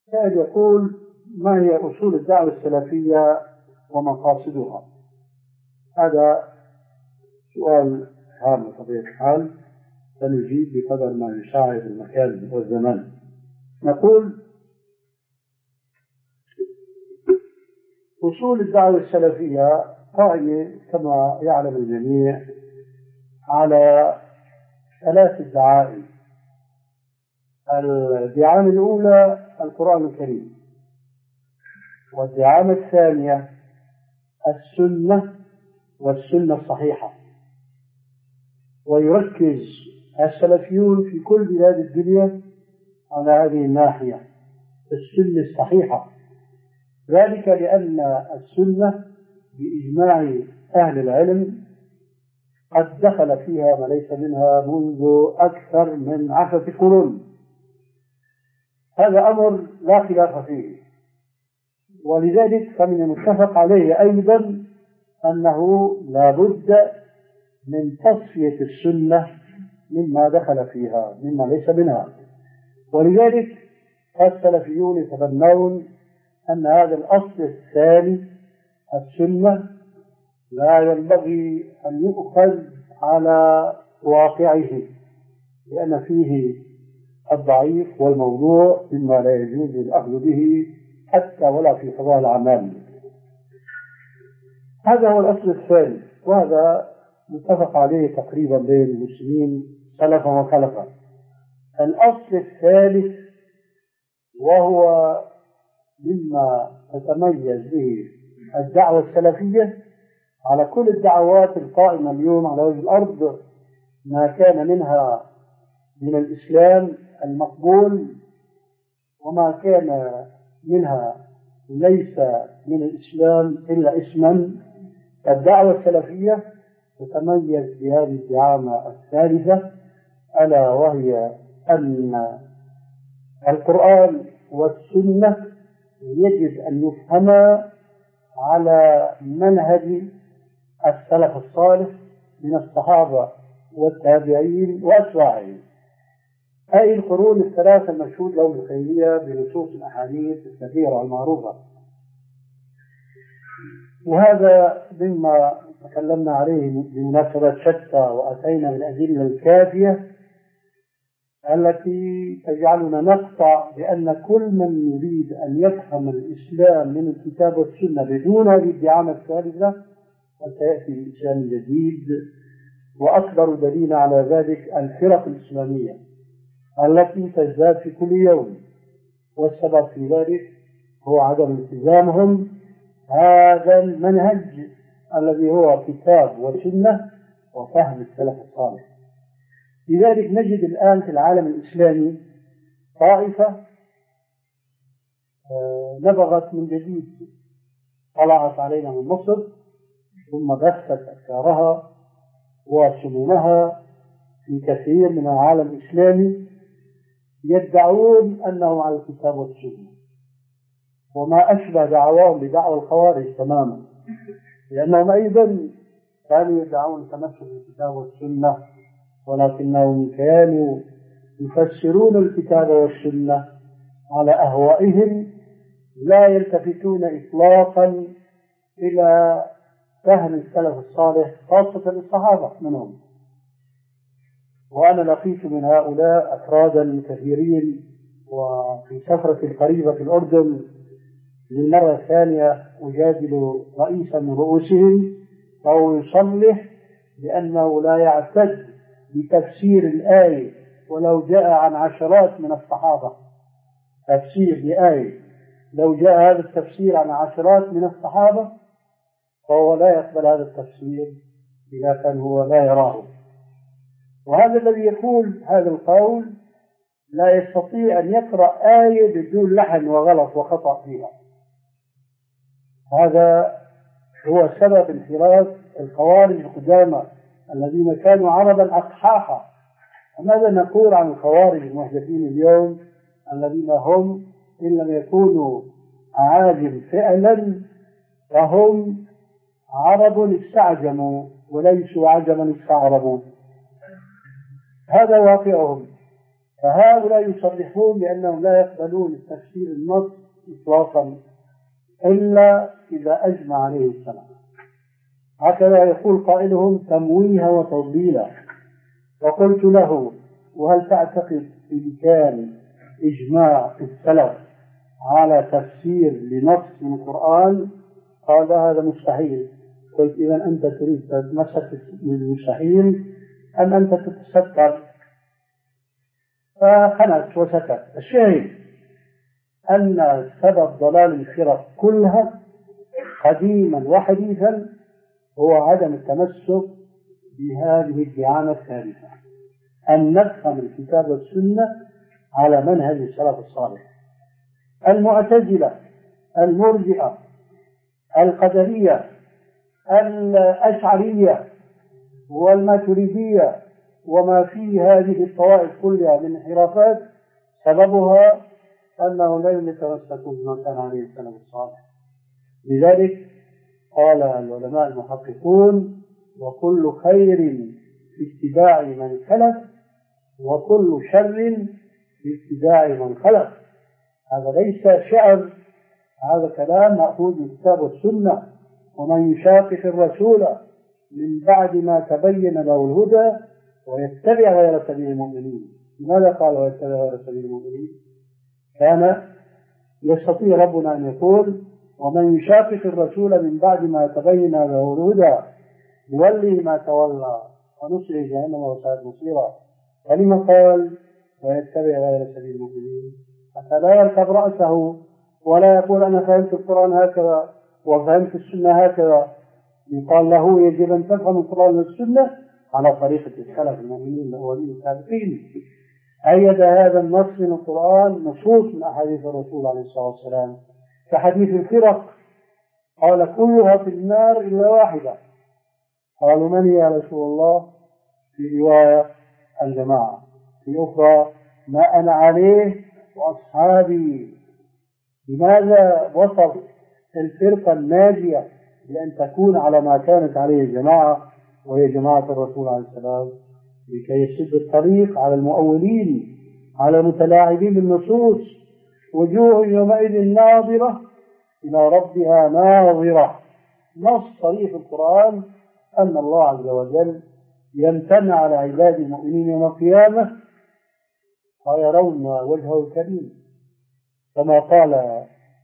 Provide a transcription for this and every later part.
سائل يقول: ما هي أصول الدعوة السلفية ومقاصدها؟ هذا سؤال هام بطبيعة الحال، سنجيب بقدر ما يساعد المكان والزمان. نقول: أصول الدعوة السلفية قائمة كما يعلم الجميع على 3 دعائم. الدعامة الأولى القرآن الكريم، والدعامة الثانية السنة والسنة الصحيحة. ويركز السلفيون في كل بلاد الدنيا على هذه الناحية، السنة الصحيحة، ذلك لأن السنة بإجماع أهل العلم قد دخل فيها ما ليس منها منذ أكثر من 10 قرون. هذا أمر لا خلاف فيه، ولذلك فمن المتفق عليه أيضا أنه لا بد من تصفية السنة مما دخل فيها مما ليس منها. ولذلك السلفيون يتبنون أن هذا الأصل الثاني السنة لا ينبغي أن يؤخذ على واقعه، لأن فيه الضعيف والموضوع مما لا يجوز الأخذ به حتى ولا في قضاء الأعمال. هذا هو الأصل الثاني، وهذا متفق عليه تقريبا بين المسلمين سلفا وخلفا. الأصل الثالث وهو مما تتميز به الدعوة السلفية على كل الدعوات القائمة اليوم على وجه الأرض، ما كان منها من الإسلام المقبول وما كان منها ليس من الإسلام إلا اسما. الدعوة السلفية تتميز بهذه الدعامة الثالثة، ألا وهي أن القرآن والسنة يجب أن يفهما على منهج السلف الصالح من الصحابة والتابعين وأتباعهم، أي القرون الثلاثة المشهود لهم الخيرية بنصوص الأحاديث الكثيرة المعروفة. وهذا مما تكلمنا عليه بمناسبة شتى، وأتينا بالأدلة الكافية التي تجعلنا نقطع بأن كل من يريد أن يفهم الإسلام من الكتاب والسنة بدون هذه الدعامة الثالثة فسيأتي الإسلام الجديد. وأكبر دليل على ذلك الفرق الإسلامية التي تزداد في كل يوم، والسبب في ذلك هو عدم التزامهم هذا المنهج الذي هو كتاب وسنة وفهم السلف الصالح. لذلك نجد الآن في العالم الإسلامي طائفة نبغت من جديد، طلعت علينا من مصر ثم بثت أفكارها وسمومها في كثير من العالم الإسلامي، يدعون أنهم على الكتاب والسنة، وما أشبه دعواهم بدعوى الخوارج تماما، لأنهم أيضا كانوا يدعون التمسك بالكتاب والسنة، ولكنهم كانوا يفسرون الكتاب والسنة على أهوائهم، لا يلتفتون إطلاقا إلى فهم السلف الصالح خاصة الصحابة منهم. وأنا لقيت من هؤلاء أفرادا كثيرين، وفي سفرة قريبة في الأردن للمرة الثانية أجادل رئيسا من رؤوسهم، فهو يصلح بأنه لا يعتد بتفسير الآية ولو جاء عن عشرات من الصحابة. تفسير لآية لو جاء هذا التفسير عن عشرات من الصحابة فهو لا يقبل هذا التفسير إذا كان هو لا يراه. وهذا الذي يقول هذا القول لا يستطيع أن يقرأ آية بدون لحن وغلط وخطأ فيها. هذا هو سبب انحراف الخوارج القدامى الذين كانوا عربا أقحاحا. وماذا نقول عن الخوارج المحدثين اليوم الذين هم إن لم يكونوا عاجم فعلا فهم عرب استعجموا وليسوا عجما استعربوا. هذا واقعهم. فهؤلاء يصرحون بأنهم لا يقبلون تفسير النص إطلاقا إلا إذا أجمع عليه السلف. هكذا يقول قائلهم تمويها وتضليلا. وقلت له: وهل تعتقد بإمكان إجماع السلف على تفسير لنص من القرآن؟ قال: هذا مستحيل. قلت: إذا أنت تريد تتمسك بالمستحيل أم أنت تتستر؟ فخنت وسكت. الشاهد أن سبب ضلال الفرق كلها قديما وحديثا هو عدم التمسك بهذه الدعامة الثالثة، أن نفهم الكتاب والسنة على منهج السلف الصالح. المعتزلة، المرجئة، القدرية، الأشعرية والماتريدية وما في هذه الطوائف كلها من انحرافات سببها أنه لم يتمسكوا بما كان عليه السلف الصالح. لذلك قال العلماء المحققون: وكل خير في اتباع من خلف، وكل شر في اتباع من خلف. هذا ليس شعر، هذا كلام مأخوذ من الكتاب والسنة. ومن يشاقق الرسول من بعد ما تبين له الهدى ويتبع غير سبيل المؤمنين. لماذا قال ويتبع غير سبيل المؤمنين؟ كان يستطيع ربنا أن يقول: ومن يشاقق الرسول من بعد ما تبين له الهدى يولي ما تولى ونصره جهنم وساءت مصيرا. فلما قال ويتبع غير سبيل المؤمنين؟ حتى لا يركب رأسه ولا يقول: أنا فهمت القرآن هكذا وفهمت السنة هكذا. يقال له: يجب أن تفهم القرآن والسنة على طريقة السلف المؤمنين الأولين السابقين. أيد هذا النص من القرآن نصوص من أحاديث الرسول عليه الصلاة والسلام، كحديث الفرق، قال: كلها في النار إلا واحدة. قالوا: من هي يا رسول الله؟ في رواية: الجماعة، في أخرى: ما أنا عليه وأصحابي. لماذا وصف الفرقة الناجية بأن تكون على ما كانت عليه الجماعة وهي جماعة الرسول عليه السلام؟ لكي يسد الطريق على المؤولين، على المتلاعبين بالنصوص. وجوه يومئذ ناظرة إلى ربها ناظرة. نص صريح القرآن أن الله عز وجل يمتن على عباد المؤمنين يوم القيامة ويرون وجهه الكريم، كما قال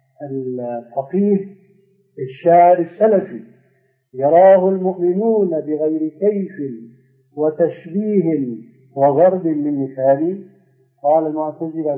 الفقيه الشاعر السلفي: يراه المؤمنون بغير كيف وتشبيه وضرب من مثال. قال المعتزلة: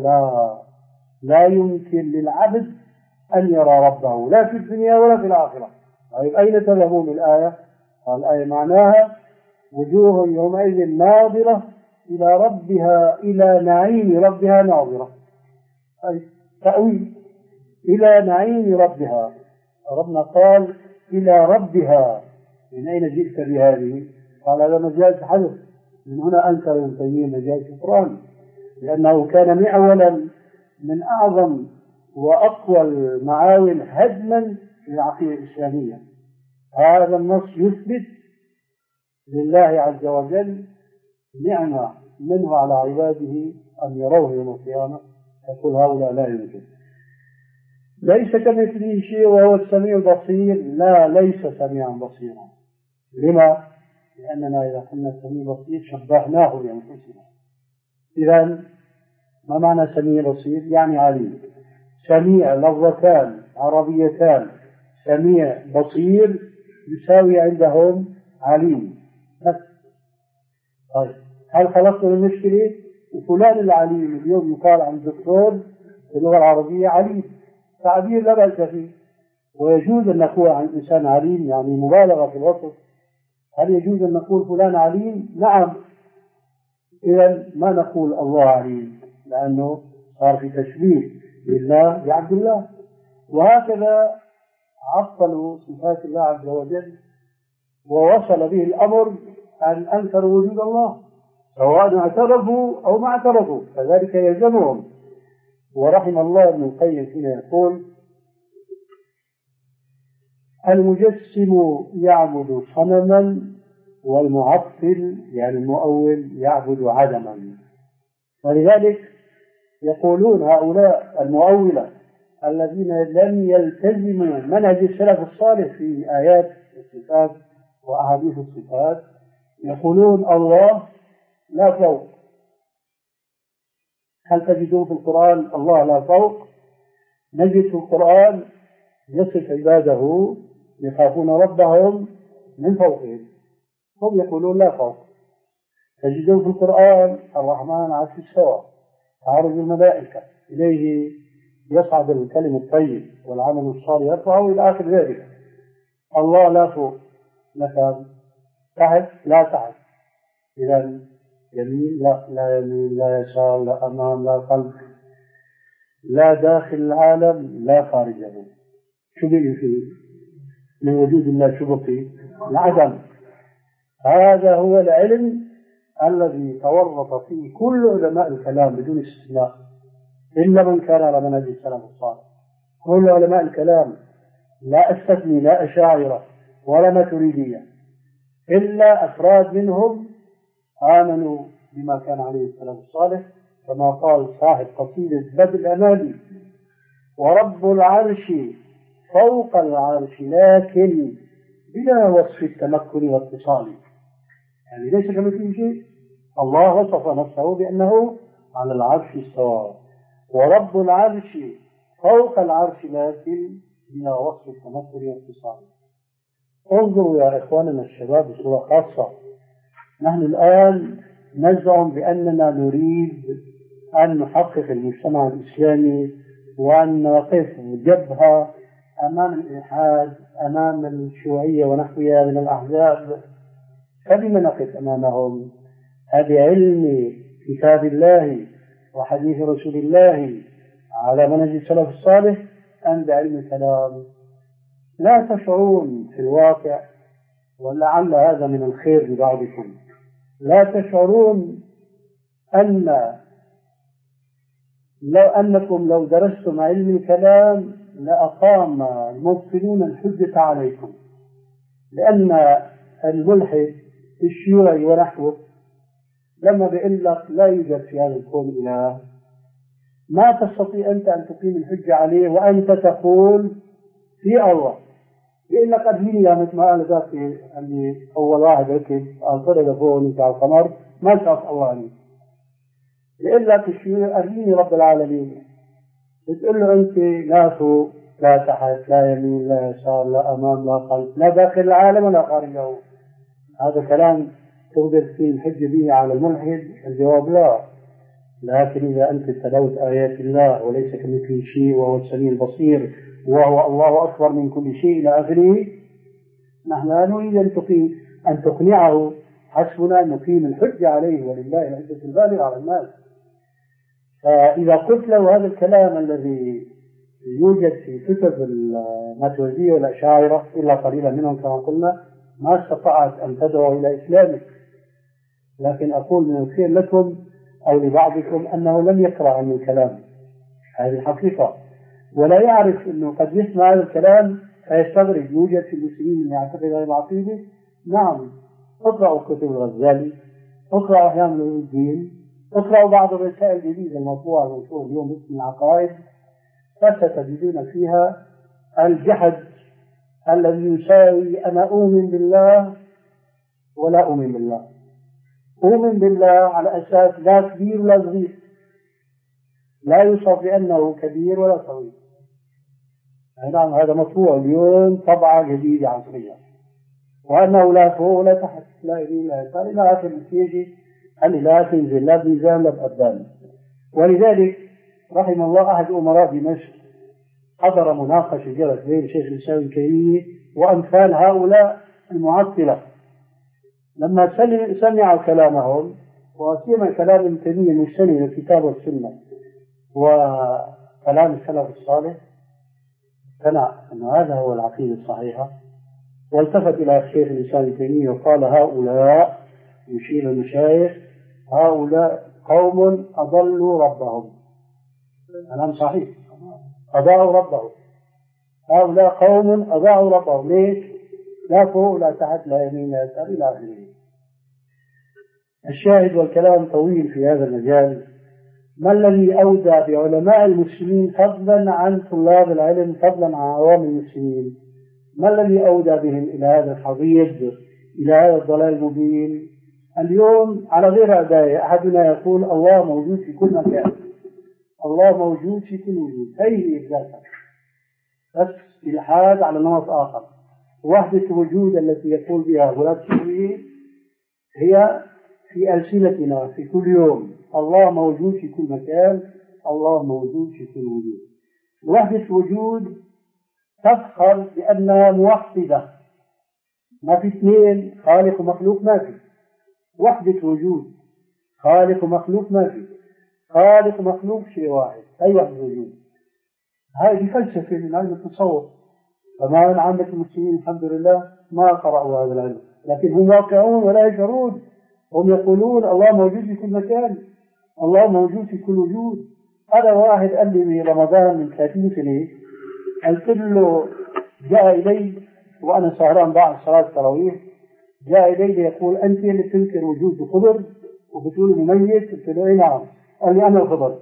لا يمكن للعبد أن يرى ربه لا في الدنيا ولا في الآخرة. طيب أين تذهبون الآية؟ قال: الآية معناها: وجوه يومئذ ناظرة إلى ربها، إلى نعيم ربها ناظرة. أي تأويل: إلى نعيم ربها. ربنا قال: إلى ربها، من أين جئت بهذه؟ قال: هذا مجاز حذف. من هنا أنكر ابن تيمية مجاز القرآن، لأنه كان معولا من أعظم وأقوى المعاول هدما للعقيدة الإسلامية. هذا النص يثبت لله عز وجل نعمة منه على عباده أن يروه يوم القيامة. يقول: هؤلاء لا يمكن. ليس كمثله شيء وهو السميع البصير. لا، ليس سميعا بصيرا. لما؟ لأننا إذا قلنا سميع بصير شبهناه بأنفسنا. إذن ما معنى سميع بصير؟ يعني عليم. سميع لفظتان عربيتان، سميع بصير يساوي عندهم عليم. طيب، هل خلصنا من المشكلة؟ وفلان العليم اليوم يقال عن الدكتور في اللغة العربية عليم، تعبير لا بأس فيه، ويجوز أن نقول عن إنسان عليم، يعني مبالغة في الوصف. هل يجوز أن نقول فلان عليم؟ نعم. إذن ما نقول الله عليم، لأنه صار في تشبيه لله بعبد الله. وهكذا عطلوا صفات الله عز وجل، ووصل به الأمر أن أنكروا وجود الله، سواء اعترفوا أو ما اعترفوا، فذلك يلزمهم. ورحم الله ابن القيم حين يقول: المجسم يعبد صنما، والمعطل يعني المؤول يعبد عدما. ولذلك يقولون هؤلاء المؤولة الذين لم يلتزموا منهج السلف الصالح في آيات الصفات وأحاديث الصفات، يقولون الله لا فوق. هل تجدون في القرآن الله لا فوق؟ نجد في القرآن يصف عباده يخافون ربهم من فوقهم، هم يقولون لا فوق. تجدون في القرآن الرحمن على استوى، تعرج الملائكة إليه يصعد الكلم الطيب والعمل الصالح يرفعه إلى آخر ذلك. الله لا فوق مثلا، تحت لا تحت، إذا يمين لا يمين لا يسار لا أمام لا خلف، لا داخل العالم لا خارجه. شو بقي فيه من وجود الله؟ شو بقي؟ العدم. هذا هو العلم الذي تورط فيه كل علماء الكلام بدون استثناء، إلا من كان على منهج السلف الصالح. كل علماء الكلام لا أستثني، لا أشاعرة ولا ماتريدية، إلا أفراد منهم آمنوا بما كان عليه السلف الصالح، كما قال صاحب قصيدة بدء الأمالي: ورب العرش فوق العرش لكن بلا وصف التمكن والاتصال. يعني ليس كمثله شيء. الله وصف نفسه بأنه على العرش استوى، ورب العرش فوق العرش لكن بلا وصف التمكن والاتصال. انظروا يا إخواننا الشباب بصورة خاصة، نحن الآن نزعم بأننا نريد أن نحقق المجتمع الإسلامي وأن نقف جبهة أمام الإلحاد، أمام الشيوعية ونحوها من الأحزاب. فبما نقف أمامهم؟ بعلم كتاب الله وحديث رسول الله على منهج السلف الصالح أم بعلم الكلام؟ لا تشعرون في الواقع، ولعل هذا من الخير لبعضكم، لا تشعرون أنكم لو درستم علم الكلام لأقام المبطلون الحجة عليكم، لأن الملحد الشيوعي ونحوه لما بيقول لك لا يوجد في هذا الكون إله، ما تستطيع أنت أن تقيم الحجة عليه وأنت تقول في الله. يقول لك أرهيني يا مثل ما قال ذاك اللي أول واحد ركب قال طلع فوق ونسى على القمر ما شاف الله عليه. يقول لك الشيوعي أرهيني رب العالمين، بتقول له أنت لا فوق لا تحت لا يمين لا يسار لا أمام لا خلف لا داخل العالم ولا خارجه. هذا كلام تقدر فيه الحجة به على الملحد؟ الجواب لا. لكن إذا أنت تلوت آيات الله وليس كمثله شيء وهو السميع البصير وهو الله أكبر من كل شيء إلى آخره، نحن لا نريد أن تقنعه، حسبنا أن نقيم الحجة عليه ولله العزة البالغة على الناس. فإذا قلت له هذا الكلام الذي يوجد في كتب الماتريدية والأشاعرة إلا قليلا منهم كما قلنا، ما استطعت أن تدعو إلى إسلامه. لكن أقول من الخير لكم أو لبعضكم أنه لم يقرأ عن الكلام، هذه الحقيقة، ولا يعرف أنه قد يسمع هذا الكلام فيستغرب. يوجد في المسلمين من يعتقد هذه العقيدة. نعم، اقرأوا كتب الغزالي، اقرأوا أحيان الدين، اقرأوا بعض الرسائل الجديدة المطبوعة المنشورة اليوم باسم العقائد، فستجدون فيها الجحد الذي يساوي أنا أؤمن بالله ولا أؤمن بالله. أؤمن بالله على أساس لا كبير ولا صغير، لا يوصف بأنه كبير ولا صغير. نعم، هذا مطبوع اليوم طبعة جديدة عصرية، وأنه لا فوق ولا تحت لا يمين لا يسار إلى آخر النتيجة أن لا تنزل لا بميزان لا بقدام. ولذلك رحم الله أحد أمراء دمشق حضر مناقشة جرت بين شيخ الإسلام ابن تيمية وأمثال هؤلاء المعطلة. لما سمعوا كلامهم وسمع كلام ابن تيمية المستند الكتاب والسنة وكلام السلف الصالح، اقتنع أن هذا هو العقيدة الصحيحة، والتفت إلى شيخ الإسلام ابن تيمية وقال هؤلاء، يشير المشايخ، هؤلاء قوم أضلوا ربهم. كلام صحيح، أضاعوا ربهم. هؤلاء قوم أضاعوا ربهم. ليش؟ لا فوق لا تحت لا يمين لا يسار إلى آخره. الشاهد والكلام طويل في هذا المجال، ما الذي أودى بعلماء المسلمين فضلا عن طلاب العلم، فضلا عن عوام المسلمين؟ ما الذي أودى بهم إلى هذا الحضيض، إلى هذا الضلال المبين؟ اليوم على غير أداية أحدنا يقول الله موجود في كل مكان، الله موجود في كل وجود، أي ذاتها، بس إلحاد على نمط آخر. وحدة الوجود التي يقول بها ولاة الشيوعية هي في ألسنتنا في كل يوم، الله موجود في كل مكان، الله موجود في كل وجود. وحدة الوجود تفخر بأنها موحدة، ما في اثنين، خالق ومخلوق ما في. وحدة وجود، خالق ومخلوق ما في، خالق ومخلوق شيء واحد، أي وحدة وجود. هذه فلسفة من علم التصور، فما من عامة المسلمين الحمد لله ما قرأوا هذا العلم، لكن هم واقعون ولا يشعرون. هم يقولون الله موجود في كل مكان، الله موجود في كل وجود. أنا واحد قال لي في رمضان من 30 سنة، قلت له جاء إلي وأنا سهران بعد صلاة التراويح، جاء إلي ليقول أنت اللي تنكر وجود الخضر وبتقول مميت؟ قلت له إيه نعم. قال لي أنا الخضر.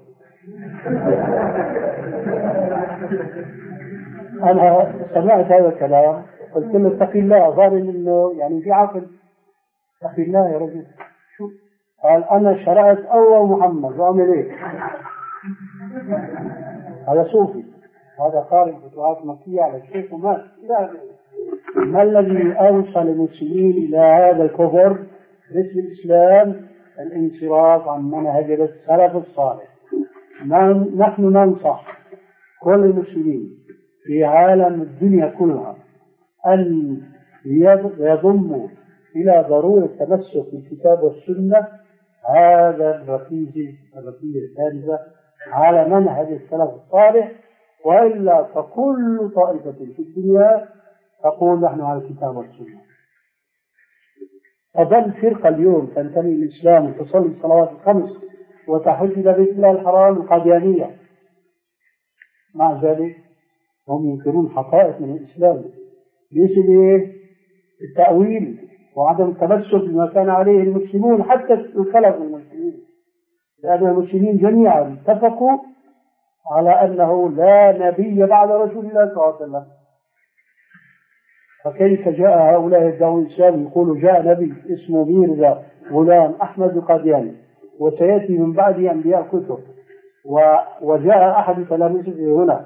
أنا سمعت هذا الكلام قلت له اتق الله، ظالم إنه يعني في عقل، اتق الله يا رجل. شو قال؟ أنا شرعت أول محمد وأعمل إيه؟ هذا صوفي، هذا قارئ فتوحات مكية على الشيخ ومات. ما الذي أوصل المسلمين إلى هذا الكفر باسم الإسلام؟ الانصراف عن منهج السلف الصالح. نحن ننصح كل المسلمين في عالم الدنيا كلها أن يضموا إلى ضرورة التمسك بالكتاب والسنة، هذا الركيزة الثالثة على منهج السلف الصالح، وإلا فكل طائفة في الدنيا تقول نحن على الكتاب والسنة. أظل فرقة اليوم تنتمي للإسلام وتصلي الصلوات الخمس وتحج إلى بيت الله الحرام القاديانية، مع ذلك هم ينكرون حقائق من الإسلام بسبب التأويل وعدم التمسك بما كان عليه المسلمون، حتى الخلف المسلمين، لأن المسلمين جميعا اتفقوا على أنه لا نبي بعد رسول الله صلى الله عليه وسلم. فكيف جاء هؤلاء يدعون الإسلام يقولوا جاء نبي اسمه ميرزا غلام أحمد القادياني وسيأتي من بعده أنبياء كثر، وجاء أحد تلاميذه هنا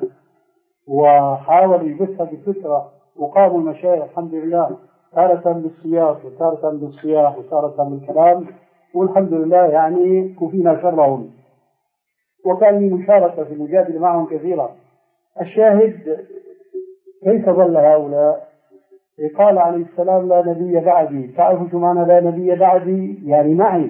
وحاول يبث بفكرة، وقاموا المشايخ الحمد لله تارة بالسياق وتارة بالصياح وتارة بالكلام، والحمد لله يعني كفينا شرهم، وكان لي مشاركة في المجادلة معهم كثيرا. الشاهد كيف ظل هؤلاء؟ قال عليه السلام لا نبي بعدي. تعرفوا شو معنى لا نبي بعدي؟ يعني معي،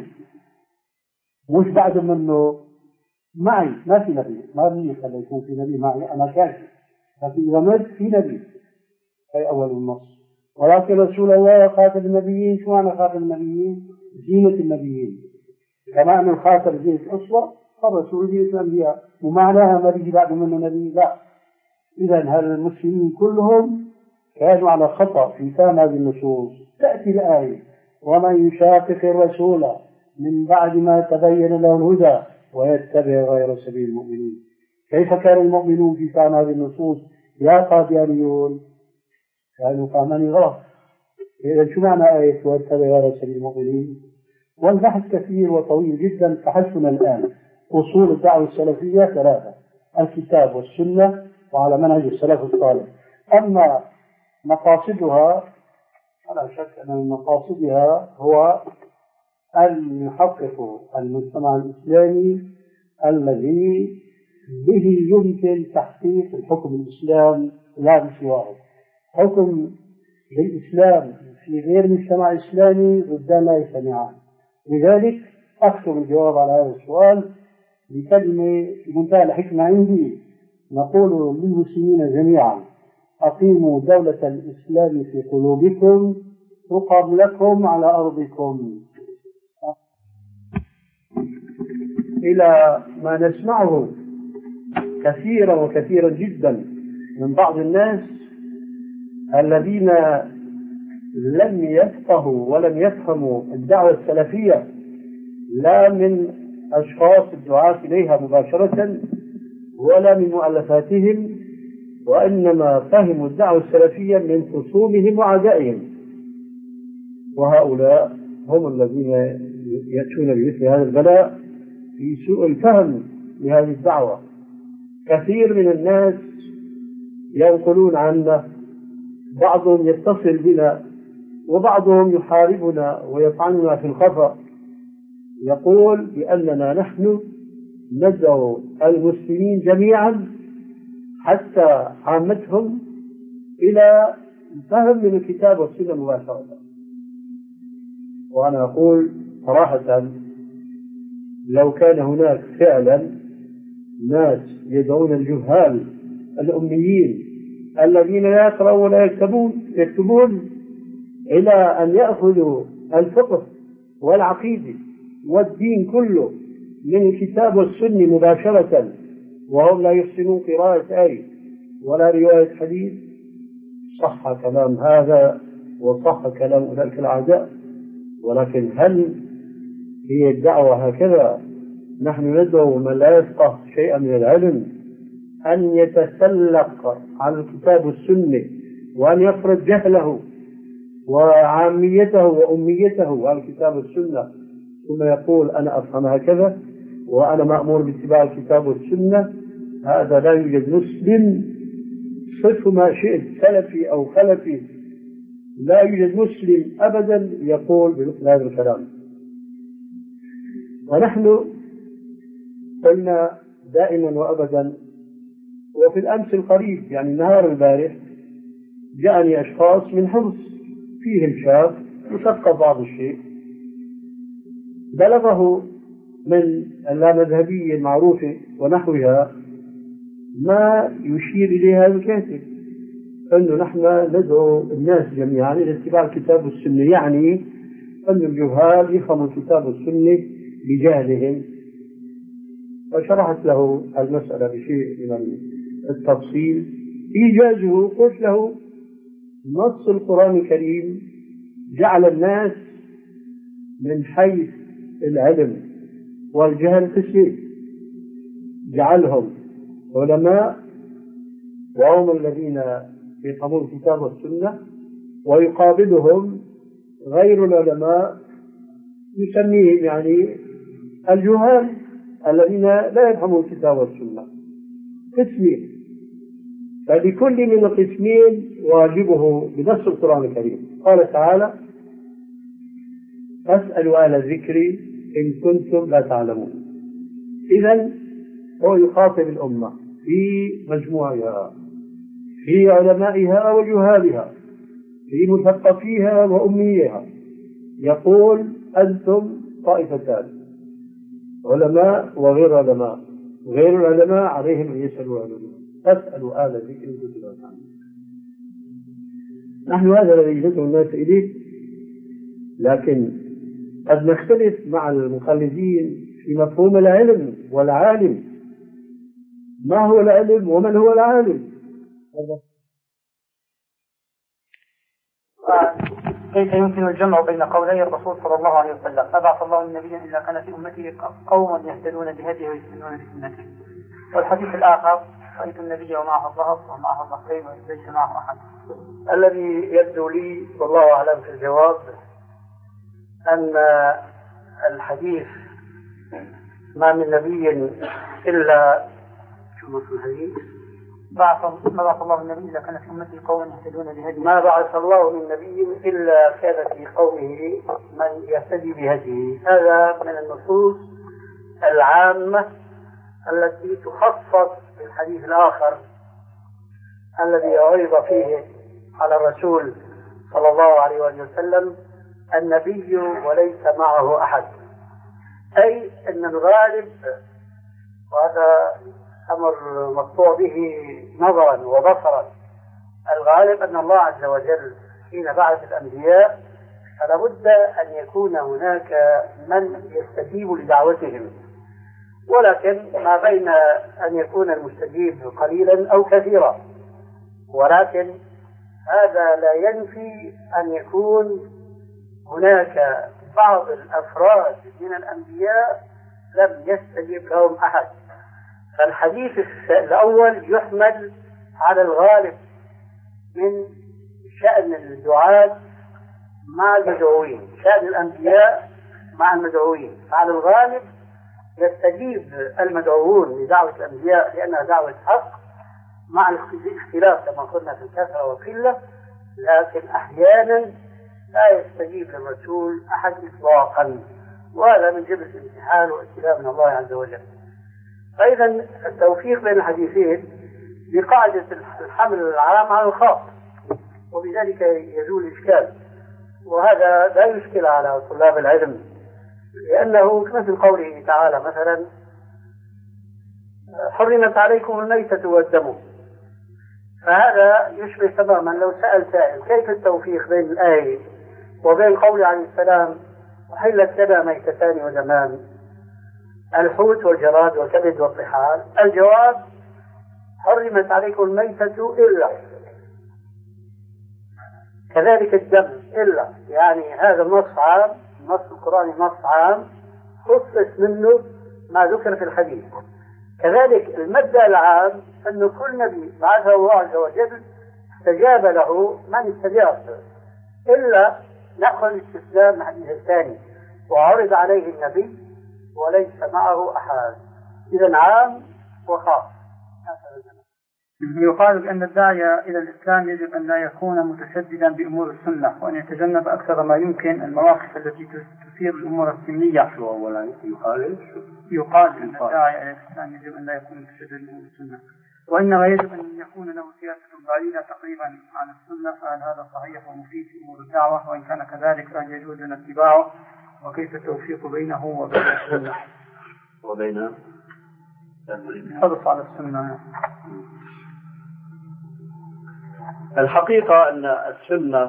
مش بعد منه، معي، ما في نبي، ما بيخلي يكون في نبي معي، أنا كافي، لكن إذا مت في نبي. هي أول النص. ولكن رسول الله خاتم النبيين. شو معنى خاتم النبيين؟ زينة النبيين، كما أن الخاتم زينة الأسوة، فالرسول زينة الأنبياء، ومعناها ما بيجي بعد منه نبي، لا. إذا هل المسلمين كلهم كانوا على خطأ في فهم هذه النصوص؟ تأتي الآية ومن يشاقق الرسول من بعد ما تبين له الهدى ويتبع غير سبيل المؤمنين. كيف كان المؤمنون في فهم هذه النصوص يا قاديانيون؟ كانوا فهماني غلط. إذا شو معنى آية ويتبع غير سبيل المؤمنين؟ والبحث كثير وطويل جدا، فحسنا الآن أصول الدعوة السلفية 3: الكتاب والسنة وعلى منهج السلف الصالح. أما مقاصدها فلا شك أن من مقاصدها هو أن يحقق المجتمع الإسلامي الذي به يمكن تحقيق الحكم الإسلام لا بسواه. حكم للإسلام في غير مجتمع إسلامي ضدان لا يجتمعان. لذلك أختم الجواب على هذا السؤال بكلمة منتهى الحكمة عندي، نقول للمسلمين جميعا: أقيموا دولة الإسلام في قلوبكم تقم لكم على أرضكم. إلى ما نسمعه كثيرا وكثيرا جدا من بعض الناس الذين لم يفقهوا ولم يفهموا الدعوة السلفية لا من أشخاص الدعاة إليها مباشرة ولا من مؤلفاتهم، وإنما فهموا الدعوة السلفية من خصومهم وأعدائهم، وهؤلاء هم الذين يأتون بمثل هذا البلاء في سوء الفهم لهذه الدعوة. كثير من الناس ينقلون عنا، بعضهم يتصل بنا وبعضهم يحاربنا ويطعننا في الخفا، يقول بأننا نحن ندعو المسلمين جميعا حتى عامتهم إلى فهم من الكتاب والسنة مباشرة. وأنا أقول صراحة لو كان هناك فعلا ناس يدعون الجهال الأميين الذين لا يقرؤون ولا يكتبون إلى أن يأخذوا الفقه والعقيدة والدين كله من الكتاب والسنة مباشرة، وهم لا يحسنون قراءة آية ولا رواية حديث، صح كلام هذا وصح كلام أولئك الأعداء. ولكن هل هي الدعوة هكذا؟ نحن ندعو من لا يفقه شيئا من العلم أن يتسلق عن الكتاب والسنة وأن يفرض جهله وعاميته وأميته على الكتاب والسنة، ثم يقول أنا أفهم هكذا وأنا مأمور باتباع الكتاب والسنة. هذا لا يوجد مسلم، صف ما شئت سلفي أو خلفي، لا يوجد مسلم أبدا يقول بمثل هذا الكلام. ونحن قلنا دائما وأبدا، وفي الأمس القريب يعني نهار البارح جاءني أشخاص من حمص فيهم شاب مثقف بعض الشيء، بلغه من اللامذهبية المعروفة ونحوها ما يشير إليه هذا الكاتب، أنه نحن ندعو الناس جميعا إلى اتباع الكتاب والسنة، يعني أن الجهال يفهموا الكتاب والسنة بجهلهم. فشرحت له المسألة بشيء من التفصيل. إيجازه قلت له نص القرآن الكريم جعل الناس من حيث العلم والجهل قسمين، جعلهم علماء وهم الذين يفهمون الكتاب والسنة، ويقابلهم غير العلماء يسميهم يعني الجهال الذين لا يفهمون الكتاب والسنة. قسمين، فلكل من القسمين واجبه بنص القرآن الكريم. قال تعالى فاسألوا أهل الذكر إن كنتم لا تعلمون. إذن هو يخاطب الأمة في مجموعها، في علمائها وجهالها، في مثقفيها وأميها، يقول أنتم طائفتان، علماء وغير علماء، غير العلماء عليهم أن يسألوا علماء، فاسألوا أهل الذكر إن كنتم لا تعلمون. نحن هذا الذي ندعو الناس إليه، لكن قد نختلف مع المخلدين في مفهوم العلم والعالم. ما هو العلم ومن هو العالم؟ كيف يمكن الجمع بين قولي الرسول صلى الله عليه وسلم ما بعث الله النبي إلا كان في أمته قوم يهتدون بهديه ويستنون بسنته، والحديث الآخر رأيت النبي ومعه الظهر ومعه الظهرين وليس معه أحد؟ الذي يبدو لي والله أعلم في الجواب أن الحديث ما من نبي إلا ما بعث الله من نبي إلا كان في أمته قوم يهتدون بهديه، ما بعث الله من نبي إلا كان في قومه من يهتدي بهديه. هذا من النصوص العامة التي تخصص بالحديث الآخر الذي عرض فيه على الرسول صلى الله عليه وسلم النبي وليس معه أحد، أي أن الغالب، وهذا أمر مقطوع به نظرا وبصرا، الغالب أن الله عز وجل حين بعث الأنبياء فلا بد أن يكون هناك من يستجيب لدعوتهم، ولكن ما بين أن يكون المستجيب قليلا أو كثيرا، ولكن هذا لا ينفي أن يكون هناك بعض الأفراد من الأنبياء لم يستجب لهم أحد. فالحديث الأول يحمل على الغالب من شأن الدعاة مع المدعوين، شأن الأنبياء مع المدعوين. فعلى الغالب يستجيب المدعوون لدعوة الأنبياء لأنها دعوة حق مع الاختلاف كما قلنا في الكثرة والقلة، لكن أحيانا لا يستجيب للرسول أحد إطلاقا، وهذا من جبل الامتحان والابتلاء من الله عز وجل. فإذا التوفيق بين الحديثين بقاعدة الحمل العام على الخاص، وبذلك يزول الإشكال، وهذا لا يشكل على طلاب العلم، لأنه مثل قوله تعالى مثلا حرمت عليكم الميتة والدم، فهذا يشبه تماما لو سأل سائل كيف التوفيق بين الآية وبين قول عليه السلام أحلت لنا ميتتان ودمان، الحوت والجراد والكبد والطحال. الجواب حرمت عليكم الميتة إلا، كذلك الدم إلا، يعني هذا النص عام، النص القرآني نص عام خصص منه ما ذكر في الحديث. كذلك المبدأ العام أن كل نبي بعثه الله عز وجل استجاب له من استجاب، إلا نأخذ الاستسلام من الحديث الثاني وعرض عليه النبي وليس معه أحد. إذا عام وخاص. يقال بأن الداعية إلى الإسلام يجب أن لا يكون متشددا بأمور السنة، وأن يتجنب أكثر ما يمكن المواقف التي تثير الأمور السنية. شو أولا يقال أن الداعية إلى الإسلام يجب أن لا يكون متشددا بأمور السنة، وإنما يجب أن يكون له سياسة بعيدة تقريبا عن السنة. فهل هذا صحيح ومفيد في أمور الدعوة؟ وإن كان كذلك فهل يجوز لنا اتباعه؟ وكيف التوفيق بينه وبين السنة وبين الحرص على السنة؟ الحقيقة أن السنة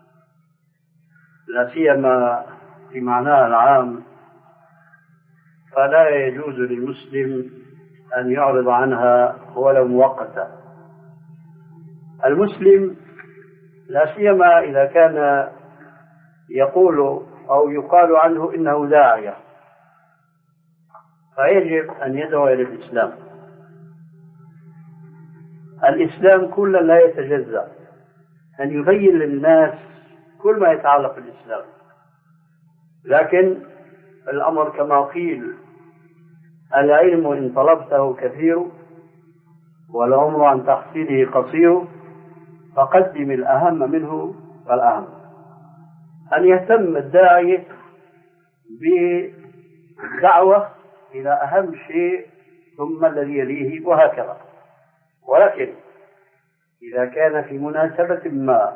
لا سيما في معناها العام فلا يجوز للمسلم أن يعرض عنها ولو مؤقتا. المسلم لا سيما إذا كان يقول أو يقال عنه إنه داعية، فيجب أن يدعو إلى الإسلام. الإسلام كله لا يتجزأ، أن يبين للناس كل ما يتعلق بالإسلام. لكن الأمر كما قيل العلم إن طلبته كثير والعمر عن تحصيله قصير، فقدم الأهم منه فالأهم. أن يهتم الداعية بدعوة إلى أهم شيء ثم الذي يليه وهكذا. ولكن إذا كان في مناسبة ما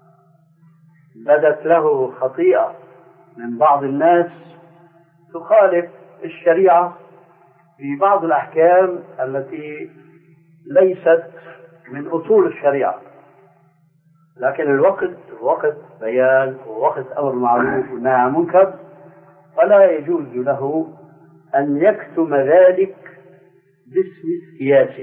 بدت له خطيئة من بعض الناس تخالف الشريعة في بعض الأحكام التي ليست من أصول الشريعة، لكن الوقت وقت بيان ووقت أمر معروف والنهي عن المنكر، فلا يجوز له أن يكتم ذلك باسم السياسة،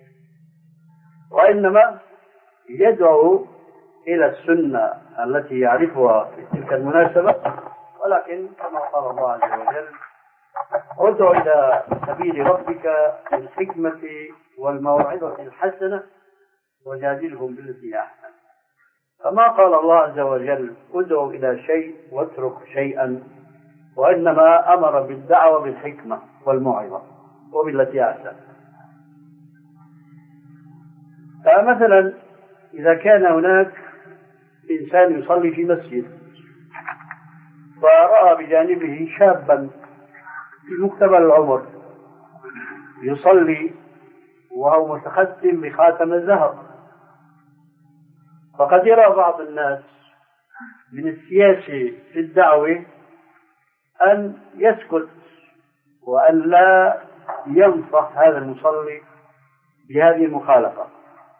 وإنما يدعو إلى السنة التي يعرفها في تلك المناسبة. ولكن كما قال الله عز وجل ادع إلى سبيل ربك بالحكمة والموعظة الحسنة وجادلهم بالتي هي أحسن. فما قال الله عز وجل ادع إلى شيء واترك شيئا، وإنما أمر بالدعوة بالحكمة والموعظة وبالتي أحسن. فمثلا إذا كان هناك إنسان يصلي في مسجد فرأى بجانبه شابا في مقتبل العمر يصلي وهو متختم بخاتم الذهب، فقد يرى بعض الناس من السياسة في الدعوة أن يسكت وأن لا ينصح هذا المصلي بهذه المخالفة.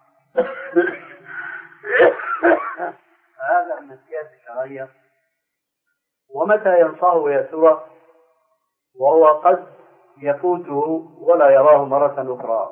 هذا من السياسة الشرعية. ومتى ينصحه يا ترى وهو قد يفوته ولا يراه مرة أخرى؟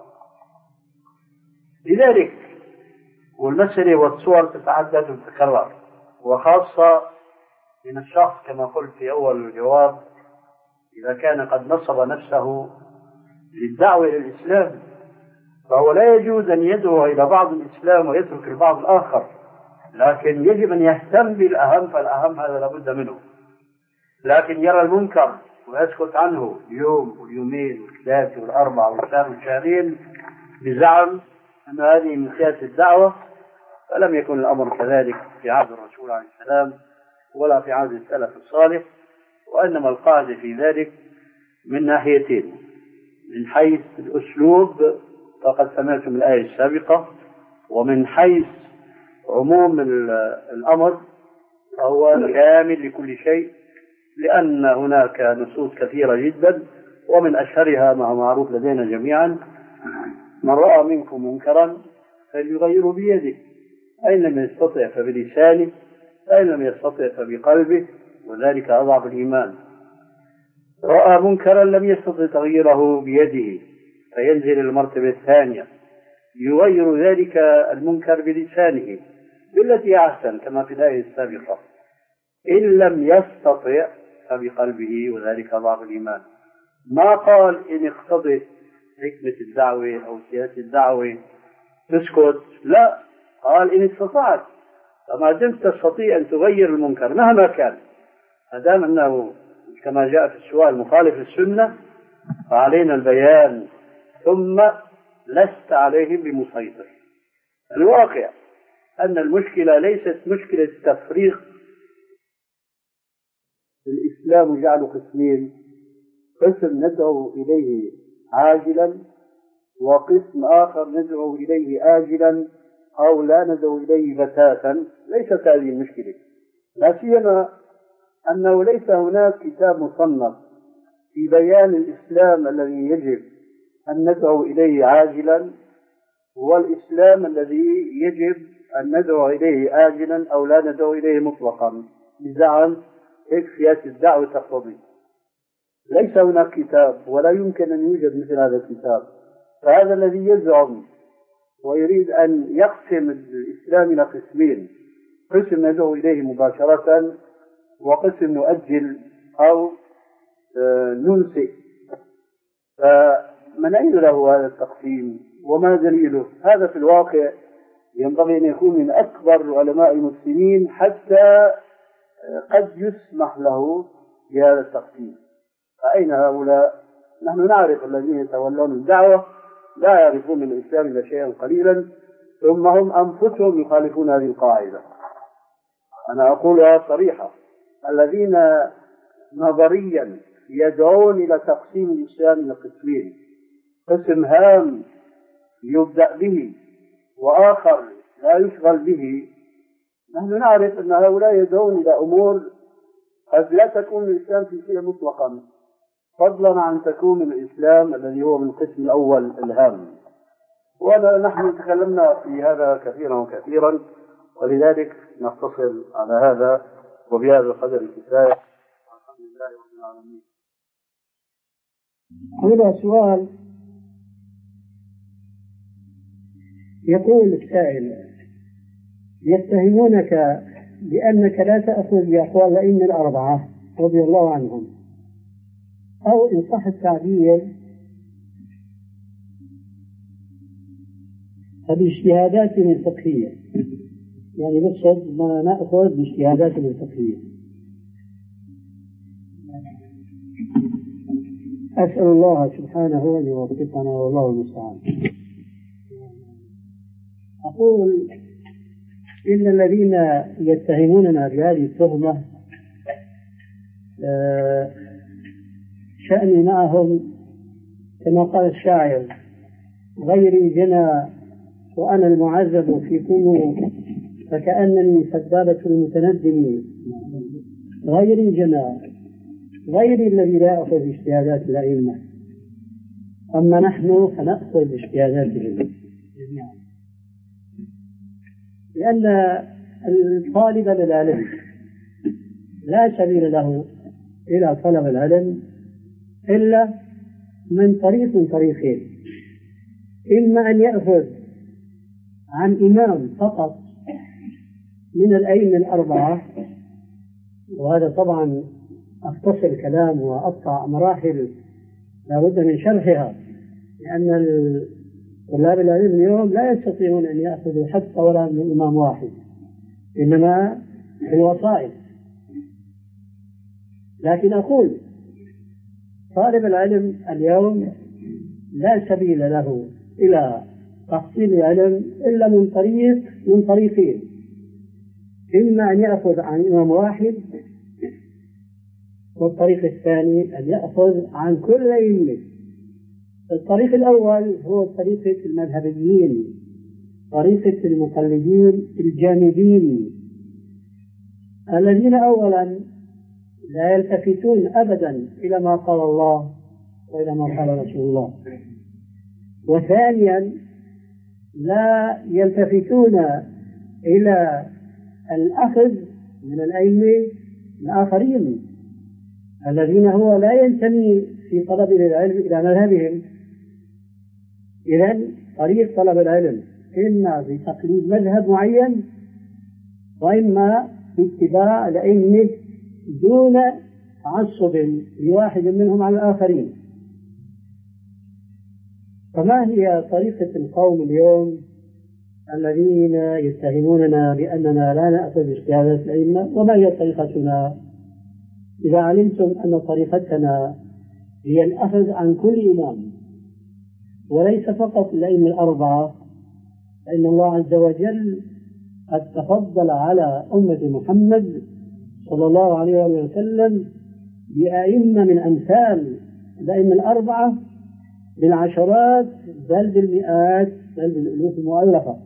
لذلك والمسألة والصور تتعدد وتتكرر، وخاصة من الشخص كما قلت في أول الجواب إذا كان قد نصب نفسه للدعوة إلى الإسلام فهو لا يجوز أن يدعو إلى بعض الإسلام ويترك البعض الآخر، لكن يجب أن يهتم بالأهم، فالأهم هذا لابد منه. لكن يرى المنكر ويسكت عنه يوم واليومين والثلاثة والأربعة والشهر والشهرين بزعم أن هذه من سياسة الدعوة، فلم يكن الأمر كذلك في عهد الرسول عليه السلام ولا في عهد السلف الصالح، وإنما القاعدة في ذلك من ناحيتين: من حيث الأسلوب فقد سمعتم الآية السابقة، ومن حيث عموم الأمر فهو كامل لكل شيء، لأن هناك نصوص كثيرة جدا، ومن أشهرها ما معروف لدينا جميعا: من رأى منكم منكرا فليغيره بيده، فإن لم يستطع فبلسانه، فإن لم يستطع فبقلبه، وذلك أضعف الإيمان. رأى منكرا لم يستطع تغييره بيده فينزل المرتبة الثانية، يغير ذلك المنكر بلسانه بالتي أحسن كما في الآية السابقة. إن لم يستطع فبقلبه، وذلك أضعف الإيمان. ما قال إن اقتضت حكمة الدعوة أو سياسة الدعوة تسكت، لا، قال إن استطعت. فما دمت تستطيع أن تغير المنكر مهما كان، ما دام أنه كما جاء في السؤال مخالف للسنة، فعلينا البيان، ثم لست عليهم بمسيطر. الواقع أن المشكلة ليست مشكلة تفريق الإسلام وجعله قسمين: قسم ندعو إليه عاجلا، وقسم آخر ندعو إليه آجلا أو لا ندعو إليه بتاتا. ليست هذه المشكلة، لا سيما أنه ليس هناك كتاب مصنف في بيان الإسلام الذي يجب أن ندعو إليه عاجلا والإسلام الذي يجب أن ندعو إليه آجلا أو لا ندعو إليه مطلقا بزعم هيك سياسة الدعوة تقتضي. ليس هناك كتاب ولا يمكن أن يوجد مثل هذا الكتاب. فهذا الذي يزعم ويريد أن يقسم الإسلام إلى قسمين: قسم ندعو إليه مباشرة، وقسم نؤجل أو ننسي، فمن أين له هذا التقسيم وما دليله؟ هذا في الواقع ينبغي أن يكون من أكبر علماء المسلمين حتى قد يسمح له بهذا التقسيم. فأين هؤلاء؟ نحن نعرف الذين يتولون الدعوة لا يعرفون من الإسلام إلا شيئا قليلا، ثم هم أنفسهم يخالفون هذه القاعدة. أنا أقولها صريحة: الذين نظريا يدعون إلى تقسيم الإسلام إلى قسمين: قسم هام يبدأ به وآخر لا يشغل به، نحن نعرف أن هؤلاء يدعون إلى أمور قد لا تكون الإسلام في شيء مطلقا، فضلا عن تكون من الإسلام الذي هو من القسم الأول الهام. ونحن تكلمنا في هذا كثيرا وكثيرا، ولذلك نقتصر على هذا، وبهذا القدر الكفاية. الحمد لله رب العالمين. هذا سؤال يقول السائل: يتهمونك بأنك لا تأخذ بأقوال الأئمة الأربعة رضي الله عنهم، أو إن صح التعبير فباجتهاداتهم الفقهية، يعني نقصد ما نأخذ باجتهاداتهم الفقهية. أسأل الله سبحانه أن يوفقنا والله المستعان. أقول إن الذين يتهموننا بهذه التهمة شأني معهم كما قال الشاعر: غيري جنى وأنا المعذب فيكم فكأنني سبابة المتندم. غيري جنى، غيري الذي لا يأخذ باجتهادات الأئمة، أما نحن فنأخذ باجتهاداتهم جميعا، لأن الطالب للعلم لا سبيل له إلى طلب العلم إلا من طريقين: إما أن يأخذ عن إمام فقط من الأئمة الأربعة، وهذا طبعا أختصر الكلام وأقطع مراحل لابد من شرحها، لأن طلاب العلم اليوم لا يستطيعون أن يأخذوا حتى ولا من إمام واحد، إنما في الوسائط. لكن أقول طالب العلم اليوم لا سبيل له إلى تحصيل العلم إلا من طريقين: إما أن يأخذ عن إمام واحد، والطريق الثاني أن يأخذ عن كل أئمة. الطريق الأول هو طريقة المذهبيين، طريقة المقلدين الجانبين، الذين أولا لا يلتفتون أبدا إلى ما قال الله وإلى ما قال رسول الله، وثانيا لا يلتفتون إلى الأخذ من الأئمة الآخرين الذين هو لا ينتمي في طلب العلم إلى مذهبهم. إذن طريق طلب العلم إما بتقليد مذهب معين، وإما باتباع الأئمة دون تعصب لواحد منهم على الآخرين. فما هي طريقة القوم اليوم الذين يتهموننا بأننا لا نأخذ باجتهادات الأئمة؟ وما هي طريقتنا؟ إذا علمتم أن طريقتنا هي الأخذ عن كل إمام وليس فقط الأئمة الأربعة، فإن الله عز وجل قد تفضل على أمة محمد صلى الله عليه وسلم بأئمة من أمثال الأئمة الأربعة بالعشرات بل بالمئات بل بالألوف المؤلفة.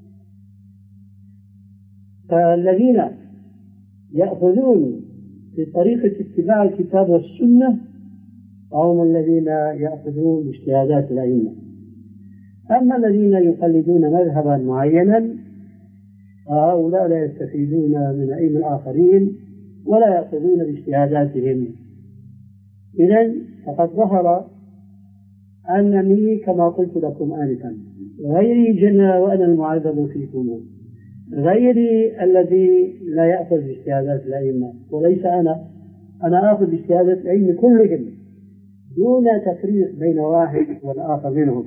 فالذين يأخذون بطريقة اتباع الكتاب والسنة هم الذين يأخذون باجتهادات الأئمة. أما الذين يقلدون مذهبا معينا فهؤلاء لا يستفيدون من أئمة الآخرين ولا يأخذون باجتهاداتهم. إذن فقد ظهر أنني كما قلت لكم آنفا غيري جنى وأنا المعذب فيكم، غيري الذي لا يأخذ باجتهادات الأئمة، وليس أنا آخذ باجتهادات الأئمة كلهم دون تفريق بين واحد والآخر منهم.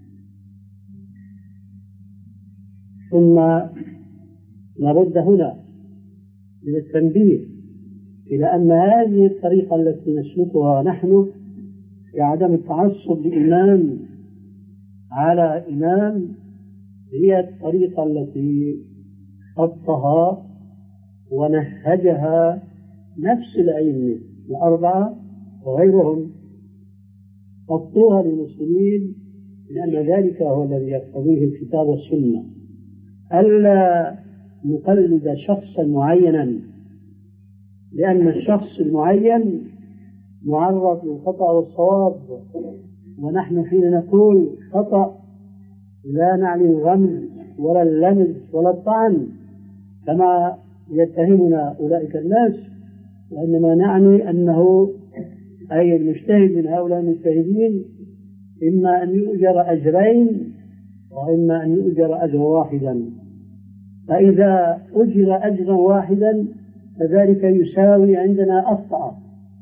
ثم لابد هنا من التنبيه إلى أن هذه الطريقة التي نسلكها نحن في عدم التعصب لإمام على إمام هي الطريقة التي خطها ونهجها نفس الأئمة الأربعة وغيرهم، خطوها للمسلمين، لأن ذلك هو الذي يقتضيه الكتاب والسنة، ألا نقلد شخصا معينا، لأن الشخص المعين معرض للخطأ والصواب، ونحن حين نقول خطأ لا نعني الغمز ولا اللمز ولا الطعن كما يتهمنا أولئك الناس، وإنما نعني أنه أي المجتهد من هؤلاء المجتهدين إما أن يؤجر أجرين وإما أن يؤجر أجر واحدا. فإذا أجر أجرا واحدا فذلك يساوي عندنا أخطأ،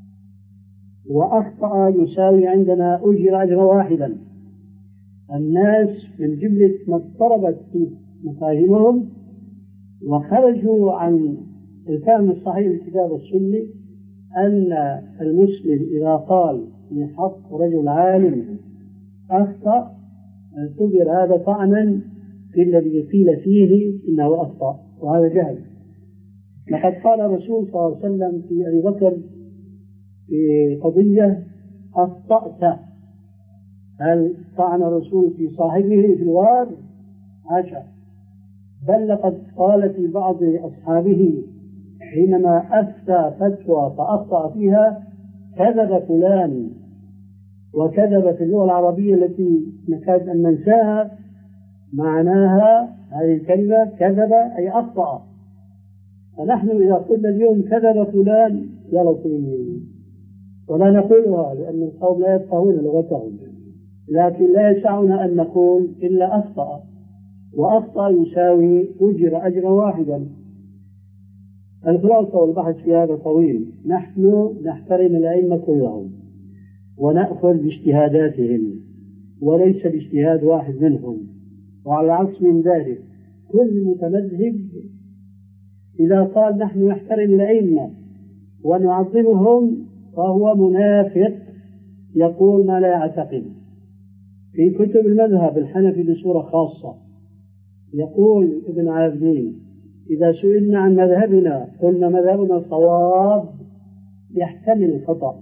وأخطأ يساوي عندنا أجر أجر واحدا. الناس من جملة ما اضطربت في مفاهيمهم وخرجوا عن الفهم الصحيح للكتاب والسنة أن المسلم إذا قال لحق رجل عالم أخطأ اعتبر هذا طعنا في الذي قيل فيه إنه أخطأ، وهذا جهل. لقد قال الرسول صلى الله عليه وسلم في أبي بكر في قضية أخطأت، هل طعن الرسول في صاحبه في الواد؟ حاشا، بل لقد قال في بعض أصحابه حينما أفتى فتوى فأخطأ فيها كذب فلان، وكذب في اللغة العربية التي نكاد أن ننساها معناها هذه الكلمة كذب أي أخطأ. فنحن إذا قلنا اليوم كذب فلان يا لطيف، ولا نقولها لأن القوم لا يفقهون لغتهم، لكن لا يسعنا أن نقول إلا أخطأ، وأخطأ يساوي أجر أجرا واحدا. الخلاصة والبحث في هذا طويل. نحن نحترم الأئمة كلهم ونأخذ باجتهاداتهم وليس باجتهاد واحد منهم، وعلى العكس من ذلك كل متمذهب إذا قال نحن نحترم الأئمة ونعظمهم فهو منافق يقول ما لا يعتقد. في كتب المذهب الحنفي بصورة خاصة يقول ابن عابدين إذا سئلنا عن مذهبنا قلنا مذهبنا صواب يحتمل الخطأ،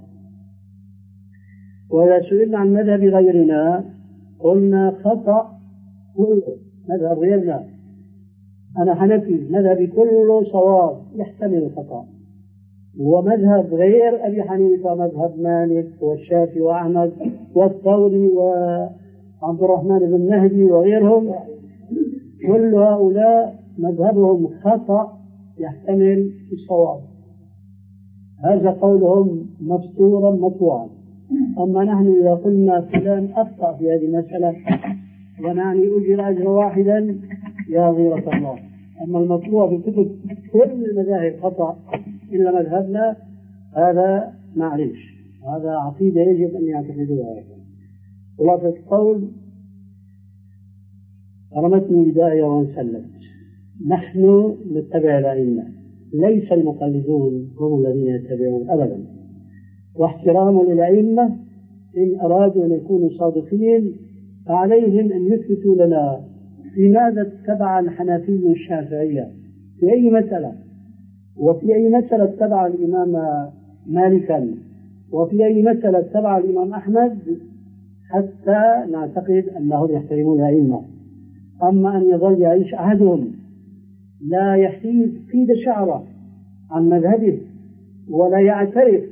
وإذا سئلنا عن مذهب غيرنا قلنا خطأ كله مذهب غيرنا. أنا حنفي مذهبي كله صواب يحتمل الخطأ، ومذهب غير أبي حنيفة مذهب مالك والشافعي وأحمد والثوري وعبد الرحمن بن مهدي وغيرهم كل هؤلاء مذهبهم خطأ يحتمل الصواب. هذا قولهم مستورا مطوعا. أما نحن إذا قلنا فلان أخطأ في هذه المسألة ونعني أجر أجر واحدا يا غيرة الله. أما المطلوع في كتب كل المذاهب خطأ إلا مذهبنا هذا معلش، هذا عقيدة يجب أن يعتقدوها. خلاصة القول رمتني بداية وانسلت. نحن نتبع الأئمة، ليس المقلدون هم الذين يتبعون أبدا. واحترام للأئمة إن أرادوا أن يكونوا صادقين فعليهم أن يثبتوا لنا لماذا اتبع الحنفي الشافعية في أي مسألة، وفي أي مسألة اتبع الإمام مالكا، وفي أي مسألة اتبع الإمام أحمد، حتى نعتقد أنهم يحترمون الأئمة. أما أن يظل يعيش أحدهم لا يحيد شعره عن مذهبه ولا يعترف